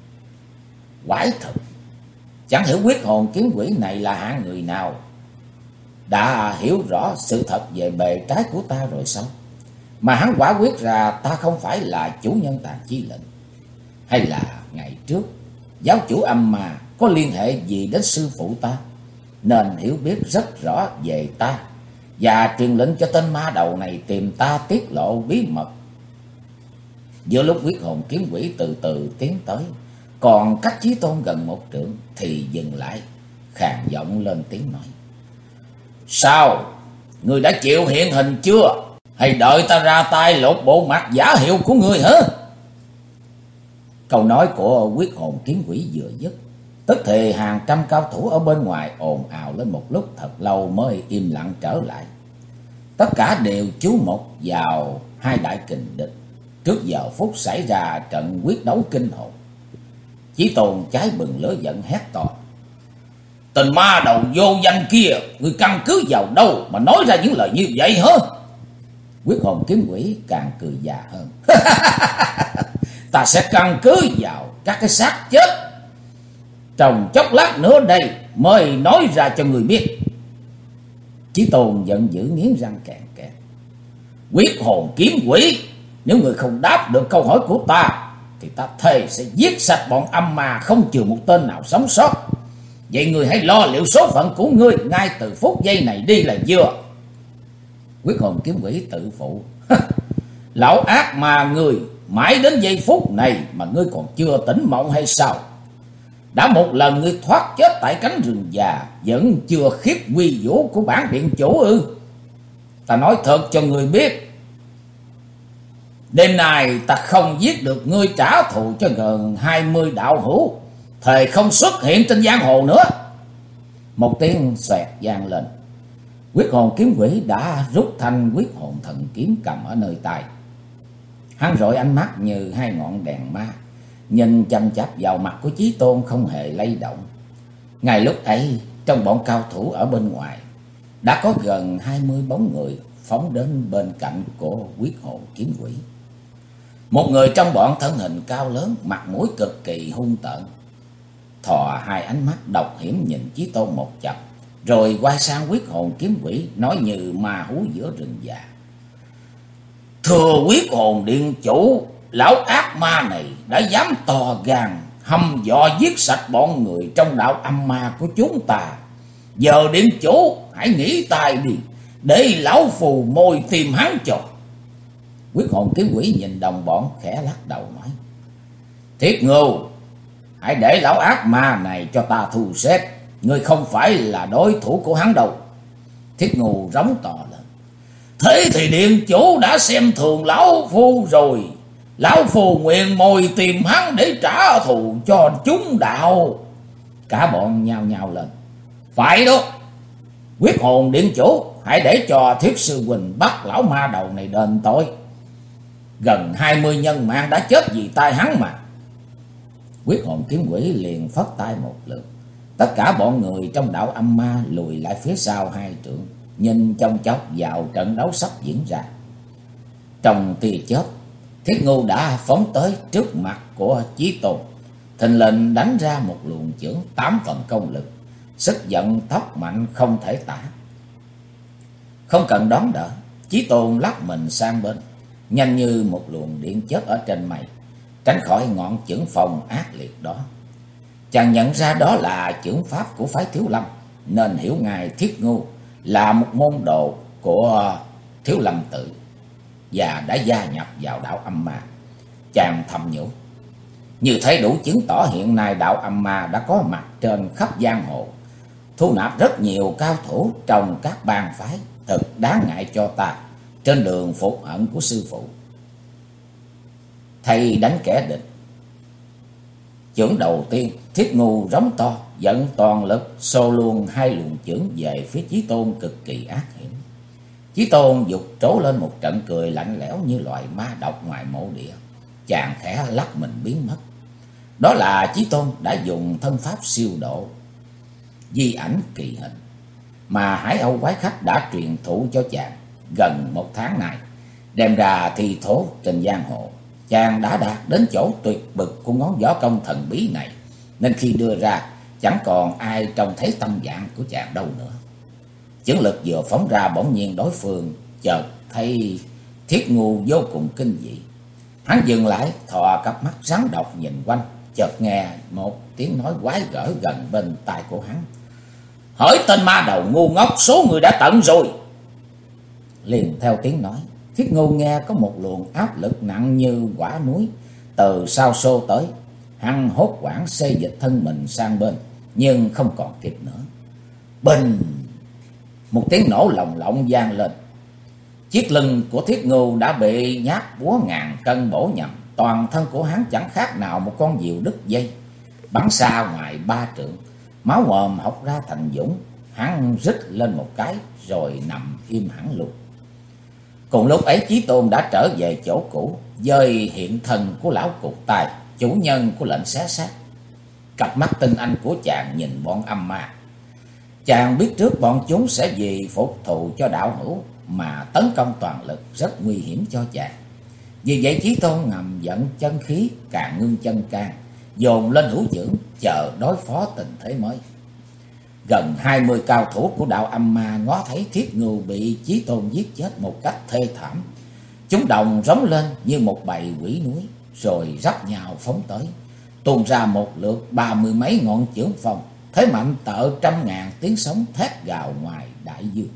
quái thật, chẳng hiểu quyết hồn kiếm quỷ này là hạng người nào, đã hiểu rõ sự thật về bề trái của ta rồi sao, mà hắn quả quyết ra ta không phải là chủ nhân Tàn Chi Lệnh. Hay là ngày trước giáo chủ âm mà có liên hệ gì đến sư phụ ta, nên hiểu biết rất rõ về ta và truyền lệnh cho tên ma đầu này tìm ta tiết lộ bí mật. Giữa lúc quyết hồn kiếm quỷ từ từ tiến tới, còn cách Chí Tôn gần 1 trượng thì dừng lại, khàn giọng lên tiếng nói: sao, ngươi đã chịu hiện hình chưa, hay đợi ta ra tay lột bộ mặt giả hiệu của ngươi hả? Câu nói của quyết hồn kiếm quỷ vừa dứt, tức thì hàng trăm cao thủ ở bên ngoài ồn ào lên một lúc thật lâu mới im lặng trở lại. Tất cả đều chú mục vào hai đại kình địch trước giờ phút xảy ra trận quyết đấu kinh hồn. Chí Tôn cháy bừng lửa giận hét to: tên ma đầu vô danh kia, ngươi căn cứ vào đâu mà nói ra những lời như vậy hả? Quyết hồn kiếm quỷ càng cười già hơn. Ta sẽ căn cứ vào các cái xác chết trong chốc lát nữa đây mới nói ra cho người biết. Chí Tôn giận dữ nghiến răng kẹt kẹt. Quyết hồn kiếm quỷ, nếu người không đáp được câu hỏi của ta thì ta thề sẽ giết sạch bọn âm ma, không chừa một tên nào sống sót. Vậy người hãy lo liệu số phận của ngươi ngay từ phút giây này đi là vừa. Quyết hồn kiếm quỷ tự phụ. Lão ác ma người, mãi đến giây phút này mà ngươi còn chưa tỉnh mộng hay sao? Đã một lần ngươi thoát chết tại cánh rừng già, vẫn chưa khiếp quy vũ của bản điện chủ ư? Ta nói thật cho ngươi biết, đêm nay ta không giết được ngươi trả thù cho gần 20 đạo hữu, thề không xuất hiện trên giang hồ nữa. Một tiếng xoẹt vang lên. Quyết hồn kiếm quỷ đã rút thanh quyết hồn thần kiếm cầm ở nơi tay. Hắn rọi ánh mắt như hai ngọn đèn ma, nhìn chăm chăm vào mặt của Chí Tôn không hề lay động. Ngay lúc ấy, trong bọn cao thủ ở bên ngoài, đã có gần 20 bóng người phóng đến bên cạnh của quyết hồn kiếm quỷ. Một người trong bọn thân hình cao lớn, mặt mũi cực kỳ hung tợn, thò hai ánh mắt độc hiểm nhìn Chí Tôn một chập, rồi quay sang quyết hồn kiếm quỷ nói như ma hú giữa rừng già. Thưa quyết hồn điện chủ, lão ác ma này đã dám to gan hăm dọa giết sạch bọn người trong đạo âm ma của chúng ta. Giờ điện chủ hãy nghỉ tay đi, để lão phù môi tìm hắn cho. Quyết hồn kiếm quỷ nhìn đồng bọn khẽ lắc đầu nói. Thiết Ngưu, hãy để lão ác ma này cho ta thu xếp. Ngươi không phải là đối thủ của hắn đâu. Thiết Ngưu rống to lên. Thế thì điện chủ đã xem thường lão phu rồi. Lão phù nguyện mồi tìm hắn để trả thù cho chúng đạo. Cả bọn nhao nhao lên. Phải đó. Quyết hồn điện chủ, hãy để cho Thiết sư huynh bắt lão ma đầu này đền tội. Gần 20 nhân mạng đã chết vì tay hắn mà. Quyết hồn kiếm quỷ liền phất tay một lượt. Tất cả bọn người trong đạo âm ma lùi lại phía sau 2 trượng, nhìn chông chốc vào trận đấu sắp diễn ra. Trong tia chớp, Thiết Ngưu đã phóng tới trước mặt của Chí Tôn, thình lình đánh ra một luồng chưởng 8 phần công lực, sức giận tốc mạnh không thể tả. Không cần đón đỡ, Chí Tôn lắc mình sang bên, nhanh như một luồng điện chớp ở trên mây, tránh khỏi ngọn chưởng phòng ác liệt đó. Chàng nhận ra đó là chưởng pháp của phái Thiếu Lâm, nên hiểu ngay Thiết Ngưu là một môn đồ của Thiếu Lâm tự và đã gia nhập vào đạo âm ma. Chàng thầm nhủ, như thế đủ chứng tỏ hiện nay đạo âm ma đã có mặt trên khắp giang hồ, thu nạp rất nhiều cao thủ trong các bang phái, thật đáng ngại cho ta trên đường phục hận của sư phụ. Thầy đánh kẻ địch. Chưởng đầu tiên, Thiết Ngưu rống to, dẫn toàn lực xô luôn 2 luồng chưởng về phía Chí Tôn cực kỳ ác hiểm. Chí Tôn giục trố lên một trận cười lạnh lẽo như loài ma độc ngoài mộ địa. Chàng khẽ lắc mình biến mất. Đó là Chí Tôn đã dùng thân pháp siêu độ di ảnh kỳ hình mà Hải Âu quái khách đã truyền thụ cho chàng gần 1 tháng nay, đem ra thi thố trên giang hồ. Chàng đã đạt đến chỗ tuyệt bực của ngón võ công thần bí này, nên khi đưa ra chẳng còn ai trông thấy tâm dạng của chàng đâu nữa. Chưởng lực vừa phóng ra, bỗng nhiên đối phương chợt thấy Thiết Ngưu vô cùng kinh dị. Hắn dừng lại, thò cặp mắt rắn độc nhìn quanh, chợt nghe một tiếng nói quái gở gần bên tai của hắn. Hỡi tên ma đầu ngu ngốc, số người đã tận rồi. Liền theo tiếng nói, Thiết Ngưu nghe có một luồng áp lực nặng như quả núi từ sau xô tới. Hắn hốt hoảng xê dịch thân mình sang bên, nhưng không còn kịp nữa. Bình! Một tiếng nổ lồng lộng vang lên. Chiếc lưng của Thiết Ngưu đã bị nhát búa ngàn cân bổ nhầm. Toàn thân của hắn chẳng khác nào một con diều đứt dây, bắn xa ngoài 3 trượng. Máu mồm học ra thành dũng. Hắn rít lên một cái rồi nằm im hẳn luôn. Cùng lúc ấy, Chí Tôn đã trở về chỗ cũ, dời hiện thân của lão cụt tài, chủ nhân của lệnh xé xác. Cặp mắt tinh anh của chàng nhìn bọn âm ma. Chàng biết trước bọn chúng sẽ vì phục thù cho đạo hữu mà tấn công toàn lực rất nguy hiểm cho chàng. Vì vậy Chí Tôn ngầm dẫn chân khí Càn Ngưng Chân Can dồn lên hữu chưởng, chờ đối phó tình thế mới. Gần 20 cao thủ của đạo Âm Ma ngó thấy Thiết Ngưu bị Chí Tôn giết chết một cách thê thảm. Chúng đồng rống lên như một bầy quỷ núi, rồi rắc nhau phóng tới, tuôn ra một lượt 30 mấy ngọn chưởng phong, thế mạnh tợ trăm ngàn tiếng sóng thét gào ngoài đại dương.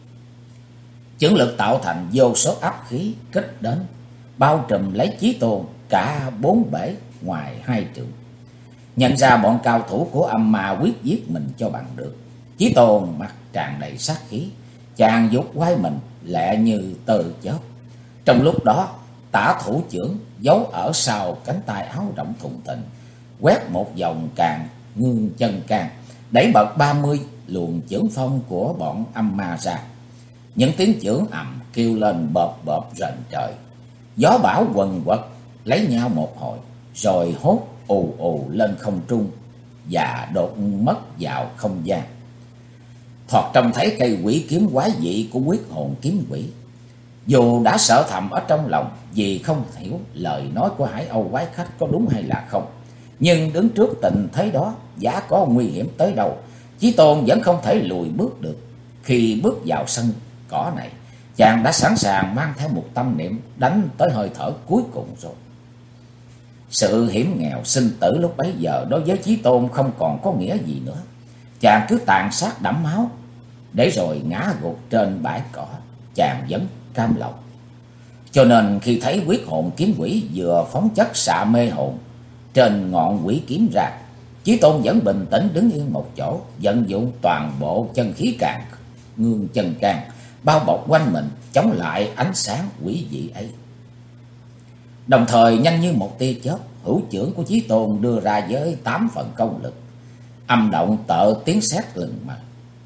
Chưởng lực tạo thành vô số áp khí kích đến, bao trùm lấy Chí Tôn cả 4 bể ngoài 2 trượng. Nhận ra bọn cao thủ của Âm Ma quyết giết mình cho bằng được, Chí Tôn mặt tràn đầy sát khí, chàng giục quay mình lẹ như tơ chớp. Trong lúc đó, tả thủ chưởng giấu ở sau cánh tay áo rộng thùng thình, quét một vòng Càn Ngưng Chân Can, đẩy bật 30 luồng chưởng phong của bọn Âm Ma ra. Những tiếng chưởng ầm kêu lên bợp bợp rền trời. Gió bão quần quật lấy nhau một hồi, rồi hốt ù ù lên không trung và đột mất vào không gian. Thoạt trông thấy cây quỷ kiếm quái dị của Quyết Hồn Kiếm Quỷ. Dù đã sợ thầm ở trong lòng vì không hiểu lời nói của Hải Âu quái khách có đúng hay là không, nhưng đứng trước tình thế đó, giá có nguy hiểm tới đâu, Chí Tôn vẫn không thể lùi bước được. Khi bước vào sân cỏ này, chàng đã sẵn sàng mang theo một tâm niệm đánh tới hơi thở cuối cùng rồi. Sự hiểm nghèo sinh tử lúc bấy giờ đối với Chí Tôn không còn có nghĩa gì nữa. Chàng cứ tàn sát đẫm máu, để rồi ngã gục trên bãi cỏ, chàng vẫn cam lòng. Cho nên khi thấy Quyết Hồn Kiếm Quỷ vừa phóng chất xạ mê hồn trên ngọn quỷ kiếm ra, Chí Tôn vẫn bình tĩnh đứng yên một chỗ, vận dụng toàn bộ chân khí Càn Ngưng Chân Can bao bọc quanh mình, chống lại ánh sáng quỷ dị ấy. Đồng thời nhanh như một tia chớp, hữu chưởng của Chí Tôn đưa ra với 8 phần công lực, âm động tợ tiếng sét lừng mà.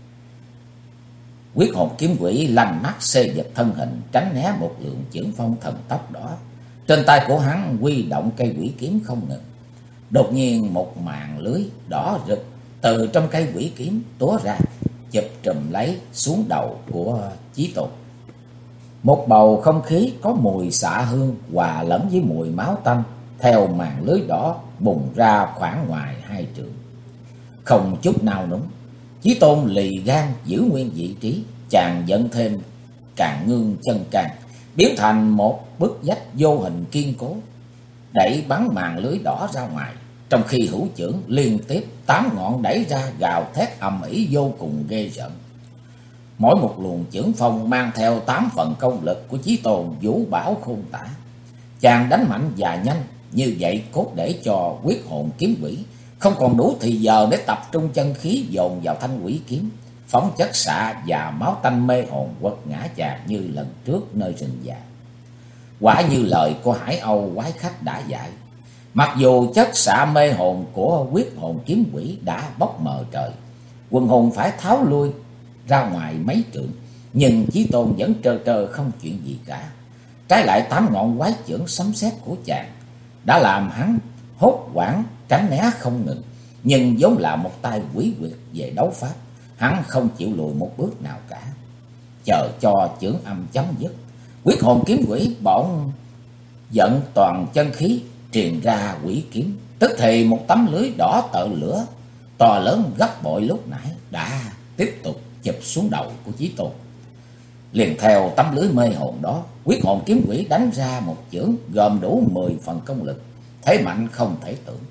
Quyết Hồn Kiếm Quỷ lành mắt xê dịch thân hình, tránh né một lượng chưởng phong thần tốc đó. Trên tay của hắn huy động cây quỷ kiếm không ngừng. Đột nhiên một màn lưới đỏ rực từ trong cây quỷ kiếm túa ra, chụp trùm lấy xuống đầu của Chí Tôn. Một bầu không khí có mùi xạ hương hòa lẫn với mùi máu tanh theo màn lưới đỏ bùng ra khoảng ngoài 2 trượng. Không chút nào núng, Chí Tôn lì gan giữ nguyên vị trí, chàng dẫn thêm Càn Ngưng Chân Can, biến thành một bức vách vô hình kiên cố, đẩy bắn màn lưới đỏ ra ngoài. Trong khi hữu chưởng liên tiếp 8 ngọn đẩy ra gào thét ầm ĩ vô cùng ghê rợn. Mỗi một luồng chưởng phong mang theo 8 phần công lực của Chí Tôn vũ bão khôn tả. Chàng đánh mạnh và nhanh như vậy cốt để cho Quyết Hồn Kiếm Quỷ không còn đủ thì giờ để tập trung chân khí dồn vào thanh quỷ kiếm, phóng chất xạ và máu tanh mê hồn quật ngã chàng như lần trước nơi rừng già. Quả như lời của Hải Âu quái khách đã dạy, mặc dù chất xạ mê hồn của Quyết Hồn Kiếm Quỷ đã bốc mờ trời, quần hồn phải tháo lui ra ngoài mấy trượng, nhưng Chí Tôn vẫn trơ trơ không chuyện gì cả. Trái lại 8 ngọn quái chưởng sấm sét của chàng đã làm hắn hốt hoảng tránh né không ngừng, nhưng vốn là một tay quỷ quyệt về đấu pháp, hắn không chịu lùi một bước nào cả. Chờ cho chưởng âm chấm dứt, Quyết Hồn Kiếm Quỷ bỗng vận toàn chân khí truyền ra quỷ kiếm, tức thì một tấm lưới đỏ tợ lửa to lớn gấp bội lúc nãy đã tiếp tục chụp xuống đầu của Chí Tôn. Liền theo tấm lưới mê hồn đó, Quyết Hồn Kiếm Quỷ đánh ra một chưởng gồm đủ 10 phần công lực, thế mạnh không thể tưởng.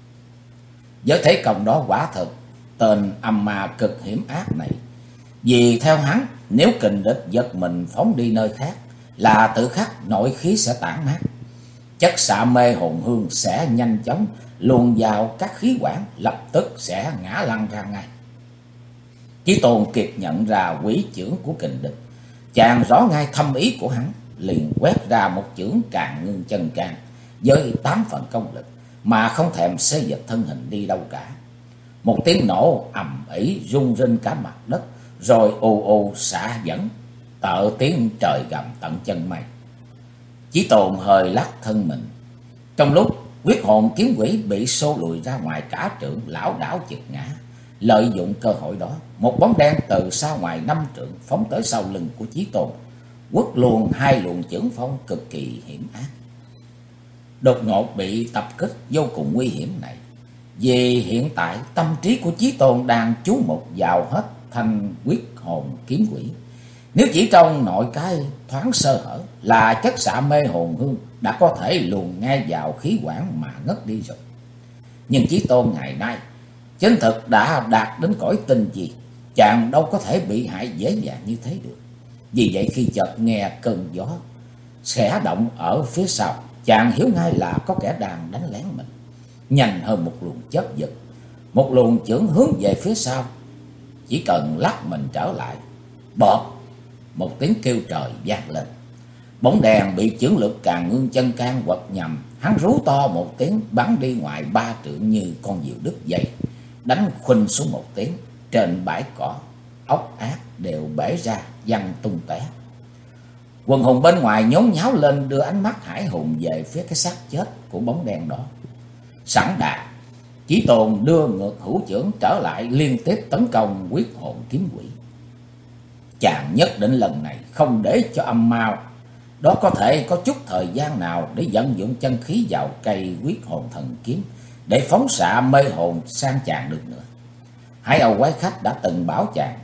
Với thế công đó quả thật tên Âm Ma cực hiểm ác này, vì theo hắn, nếu kình địch giật mình phóng đi nơi khác là tự khắc nội khí sẽ tản mát, chất xạ mê hồn hương sẽ nhanh chóng luồn vào các khí quản, lập tức sẽ ngã lăn ra ngay. Chí Tôn kịp nhận ra quỷ chưởng của kình địch, chàng rõ ngay thâm ý của hắn, liền quét ra một chưởng Càn Ngưng Chân Can với 8 phần công lực, mà không thèm xê dịch thân hình đi đâu cả. Một tiếng nổ ầm ĩ rung rinh cả mặt đất, rồi ù ù xạ dẫn, tợ tiếng trời gầm tận chân mây. Chí Tôn hơi lắc thân mình. Trong lúc Quyết Hồn Kiếm Quỷ bị xô lùi ra ngoài cả trượng, lảo đảo chực ngã. Lợi dụng cơ hội đó, một bóng đen từ xa ngoài 5 trượng phóng tới sau lưng của Chí Tôn, quất luôn hai luồng chưởng phong cực kỳ hiểm ác. Đột ngột bị tập kích vô cùng nguy hiểm này, vì hiện tại tâm trí của Chí Tôn đang chú mục vào hết thanh quyết hồn kiếm quỷ. Nếu chỉ trong nội cái thoáng sơ hở là chất xạ mê hồn hương đã có thể luồn ngay vào khí quản mà ngất đi rồi. Nhưng Chí Tôn ngày nay chính thực đã đạt đến cõi tinh gì, chàng đâu có thể bị hại dễ dàng như thế được. Vì vậy khi chợt nghe cơn gió khẽ động ở phía sau, chàng hiểu ngay là có kẻ đang đánh lén mình. Nhanh hơn một luồng chớp giật, một luồng chưởng hướng về phía sau, chỉ cần lắc mình trở lại, bọt một tiếng kêu trời vang lên. Bóng đèn bị chưởng lực Càn Ngương Chân Can quật nhầm, hắn rú to một tiếng bắn đi ngoài 3 trượng như con diều đứt dây, đánh khuynh xuống một tiếng. Trên bãi cỏ, ốc ác đều bể ra văng tung tóe. Quần hùng bên ngoài nhốn nháo lên, đưa ánh mắt hải hùng về phía cái xác chết của bóng đen đó. Sẵn đà, Chí Tôn đưa ngược hữu chưởng trở lại, liên tiếp tấn công quyết hồn kiếm quỷ. Chàng nhất định lần này không để cho âm mao đó có thể có chút thời gian nào để vận dụng chân khí vào cây quyết hồn thần kiếm để phóng xạ mê hồn sang chàng được nữa. Hải Âu quái khách đã từng bảo chàng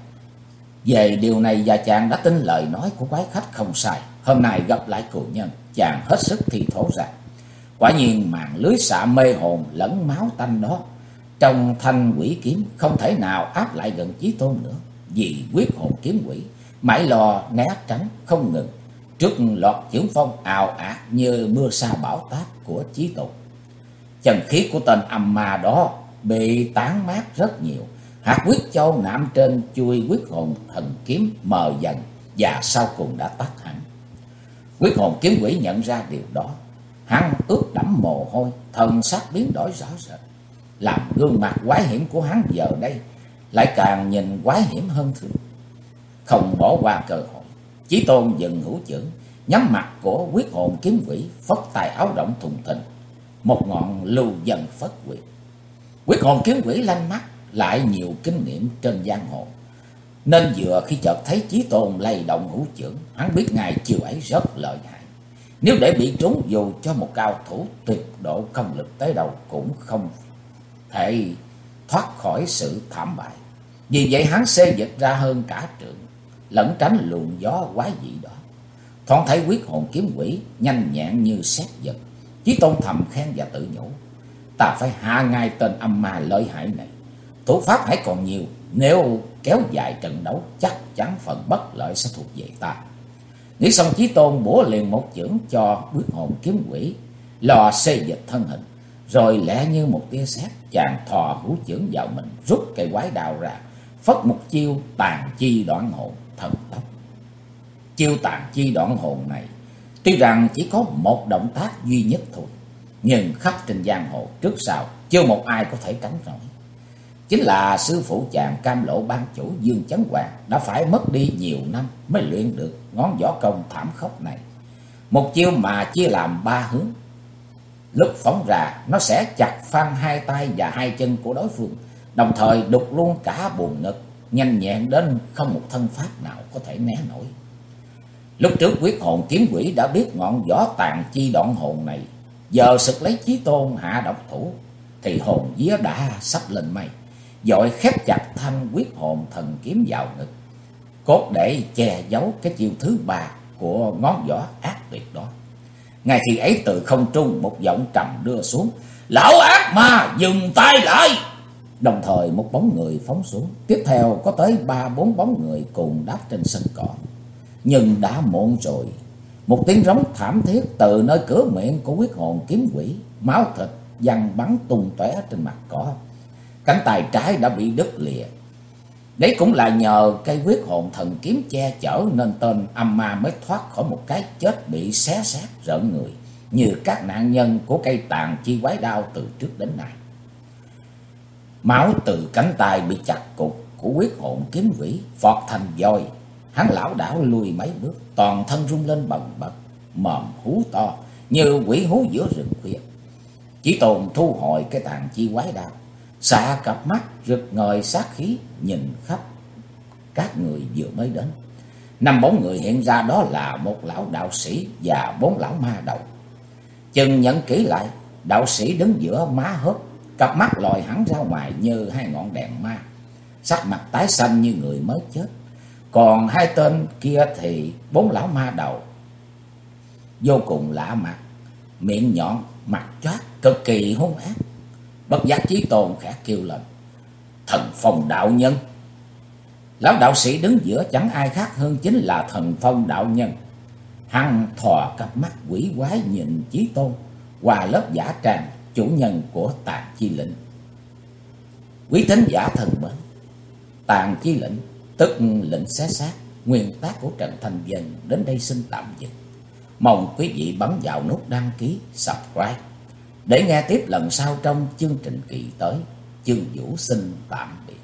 về điều này, và chàng đã tin lời nói của quái khách không sai. Hôm nay gặp lại cừu nhân, chàng hết sức thi thố ra. Quả nhiên màn lưới xạ mê hồn lẫn máu tanh đó trong thanh quỷ kiếm không thể nào áp lại gần Chí Tôn nữa, vì quyết hồn kiếm quỷ mãi lo né tránh không ngừng trước loạt chưởng phong ào ạt như mưa sa bão táp của Chí Tôn. Chân khí của tên âm ma đó bị tán mát rất nhiều. Hạt quyết châu nạm trên chuôi quyết hồn thần kiếm mờ dần và sau cùng đã tắt hẳn. Quyết hồn kiếm quỷ nhận ra điều đó, hắn ướt đẫm mồ hôi, thần sắc biến đổi rõ rệt, làm gương mặt quái hiểm của hắn giờ đây lại càng nhìn quái hiểm hơn thường. Không bỏ qua cơ hội, Chí Tôn dừng hữu chưởng, nhắm mặt của quyết hồn kiếm quỷ, phất tài áo động thùng thình, một ngọn lưu dần phất quyệt. Quyết hồn kiếm quỷ lanh mắt lại nhiều kinh nghiệm trên giang hồ, nên vừa khi chợt thấy Chí Tôn lay động hữu chưởng, hắn biết ngài chiêu ấy rất lợi hại. Nếu để bị trúng, dù cho một cao thủ tuyệt độ công lực tới đâu cũng không thể thoát khỏi sự thảm bại. Vì vậy hắn xê dịch ra hơn cả trượng, lẩn tránh luồng gió quái dị đó. Thoáng thấy quyết hồn kiếm quỷ nhanh nhẹn như sét giật, Chí Tôn thầm khen và tự nhủ: ta phải hạ ngay tên âm ma lợi hại này. Thủ pháp hãy còn nhiều, nếu kéo dài trận đấu chắc chắn phần bất lợi sẽ thuộc về ta. Nghĩ xong, Chí Tôn bủa liền một chưởng cho quyết hồn kiếm quỷ lò xê dịch thân hình, rồi lẹ như một tia sét, chàng thò hữu chưởng vào mình, rút cây quái đao ra, phất một chiêu tàn chi đoạn hồn thần tốc. Chiêu tàn chi đoạn hồn này tuy rằng chỉ có một động tác duy nhất thôi, nhưng khắp trên giang hồ trước sau chưa một ai có thể tránh nổi. Chính là sư phụ chàng Cam Lộ ban chủ Dương Chấn Hoàng đã phải mất đi nhiều năm mới luyện được ngón võ công thảm khốc này. Một chiêu mà chia làm 3 hướng, lúc phóng ra nó sẽ chặt phăng hai tay và hai chân của đối phương, đồng thời đục luôn cả buồng ngực, nhanh nhẹn đến không một thân pháp nào có thể né nổi. Lúc trước quyết hồn kiếm quỷ đã biết ngọn võ tàn chi đoạn hồn này, giờ sực lấy Chí Tôn hạ độc thủ thì hồn vía đã sắp lên mây, vội khép chặt thanh quyết hồn thần kiếm vào ngực, cốt để che giấu cái chiêu thứ 3 của ngón võ ác tuyệt đó. Ngay khi ấy, từ không trung một giọng trầm đưa xuống: lão ác ma dừng tay lại. Đồng thời một bóng người phóng xuống, tiếp theo có tới 3-4 bóng người cùng đáp trên sân cỏ. Nhưng đã muộn rồi, một tiếng rống thảm thiết từ nơi cửa miệng của quyết hồn kiếm quỷ, máu thịt văng bắn tung tóe trên mặt cỏ. Cánh tay trái đã bị đứt lìa. Đấy cũng là nhờ cây quyết hồn thần kiếm che chở nên tên âm ma mới thoát khỏi một cái chết bị xé xác rợn người, như các nạn nhân của cây tàn chi quái đao từ trước đến nay. Máu từ cánh tay bị chặt cục của quyết hồn kiếm quỷ phọt thành vòi. Hắn lảo đảo lùi mấy bước, toàn thân rung lên bần bật, mồm hú to như quỷ hú giữa rừng khuya. Chí Tôn thu hồi cái tàn chi quái đao, xạ cặp mắt rực ngời sát khí nhìn khắp các người vừa mới đến. năm bóng người hiện ra đó là một lão đạo sĩ và bốn lão ma đầu. Chừng nhận kỹ lại, đạo sĩ đứng giữa má hớp, cặp mắt lòi hẳn ra ngoài như hai ngọn đèn ma, sắc mặt tái xanh như người mới chết. Còn hai tên kia thì bốn lão ma đầu, vô cùng lạ mặt, miệng nhọn, mặt choát, cực kỳ hung ác. Bất giác Chí Tôn khẽ kêu lên: Thần Phong đạo nhân! Lão đạo sĩ đứng giữa chẳng ai khác hơn chính là Thần Phong đạo nhân. Hắn thò cặp mắt quỷ quái nhìn Chí Tôn qua lớp giả trang chủ nhân của Tàn Chi Lĩnh. Quý thính giả thân mến, Tàn Chi Lĩnh tức lĩnh xé xác, nguyên tác của Trần Thanh Vân đến đây xin tạm dừng. Mong quý vị bấm vào nút đăng ký, subscribe để nghe tiếp lần sau trong chương trình kỳ tới. Chương Vũ xin tạm biệt.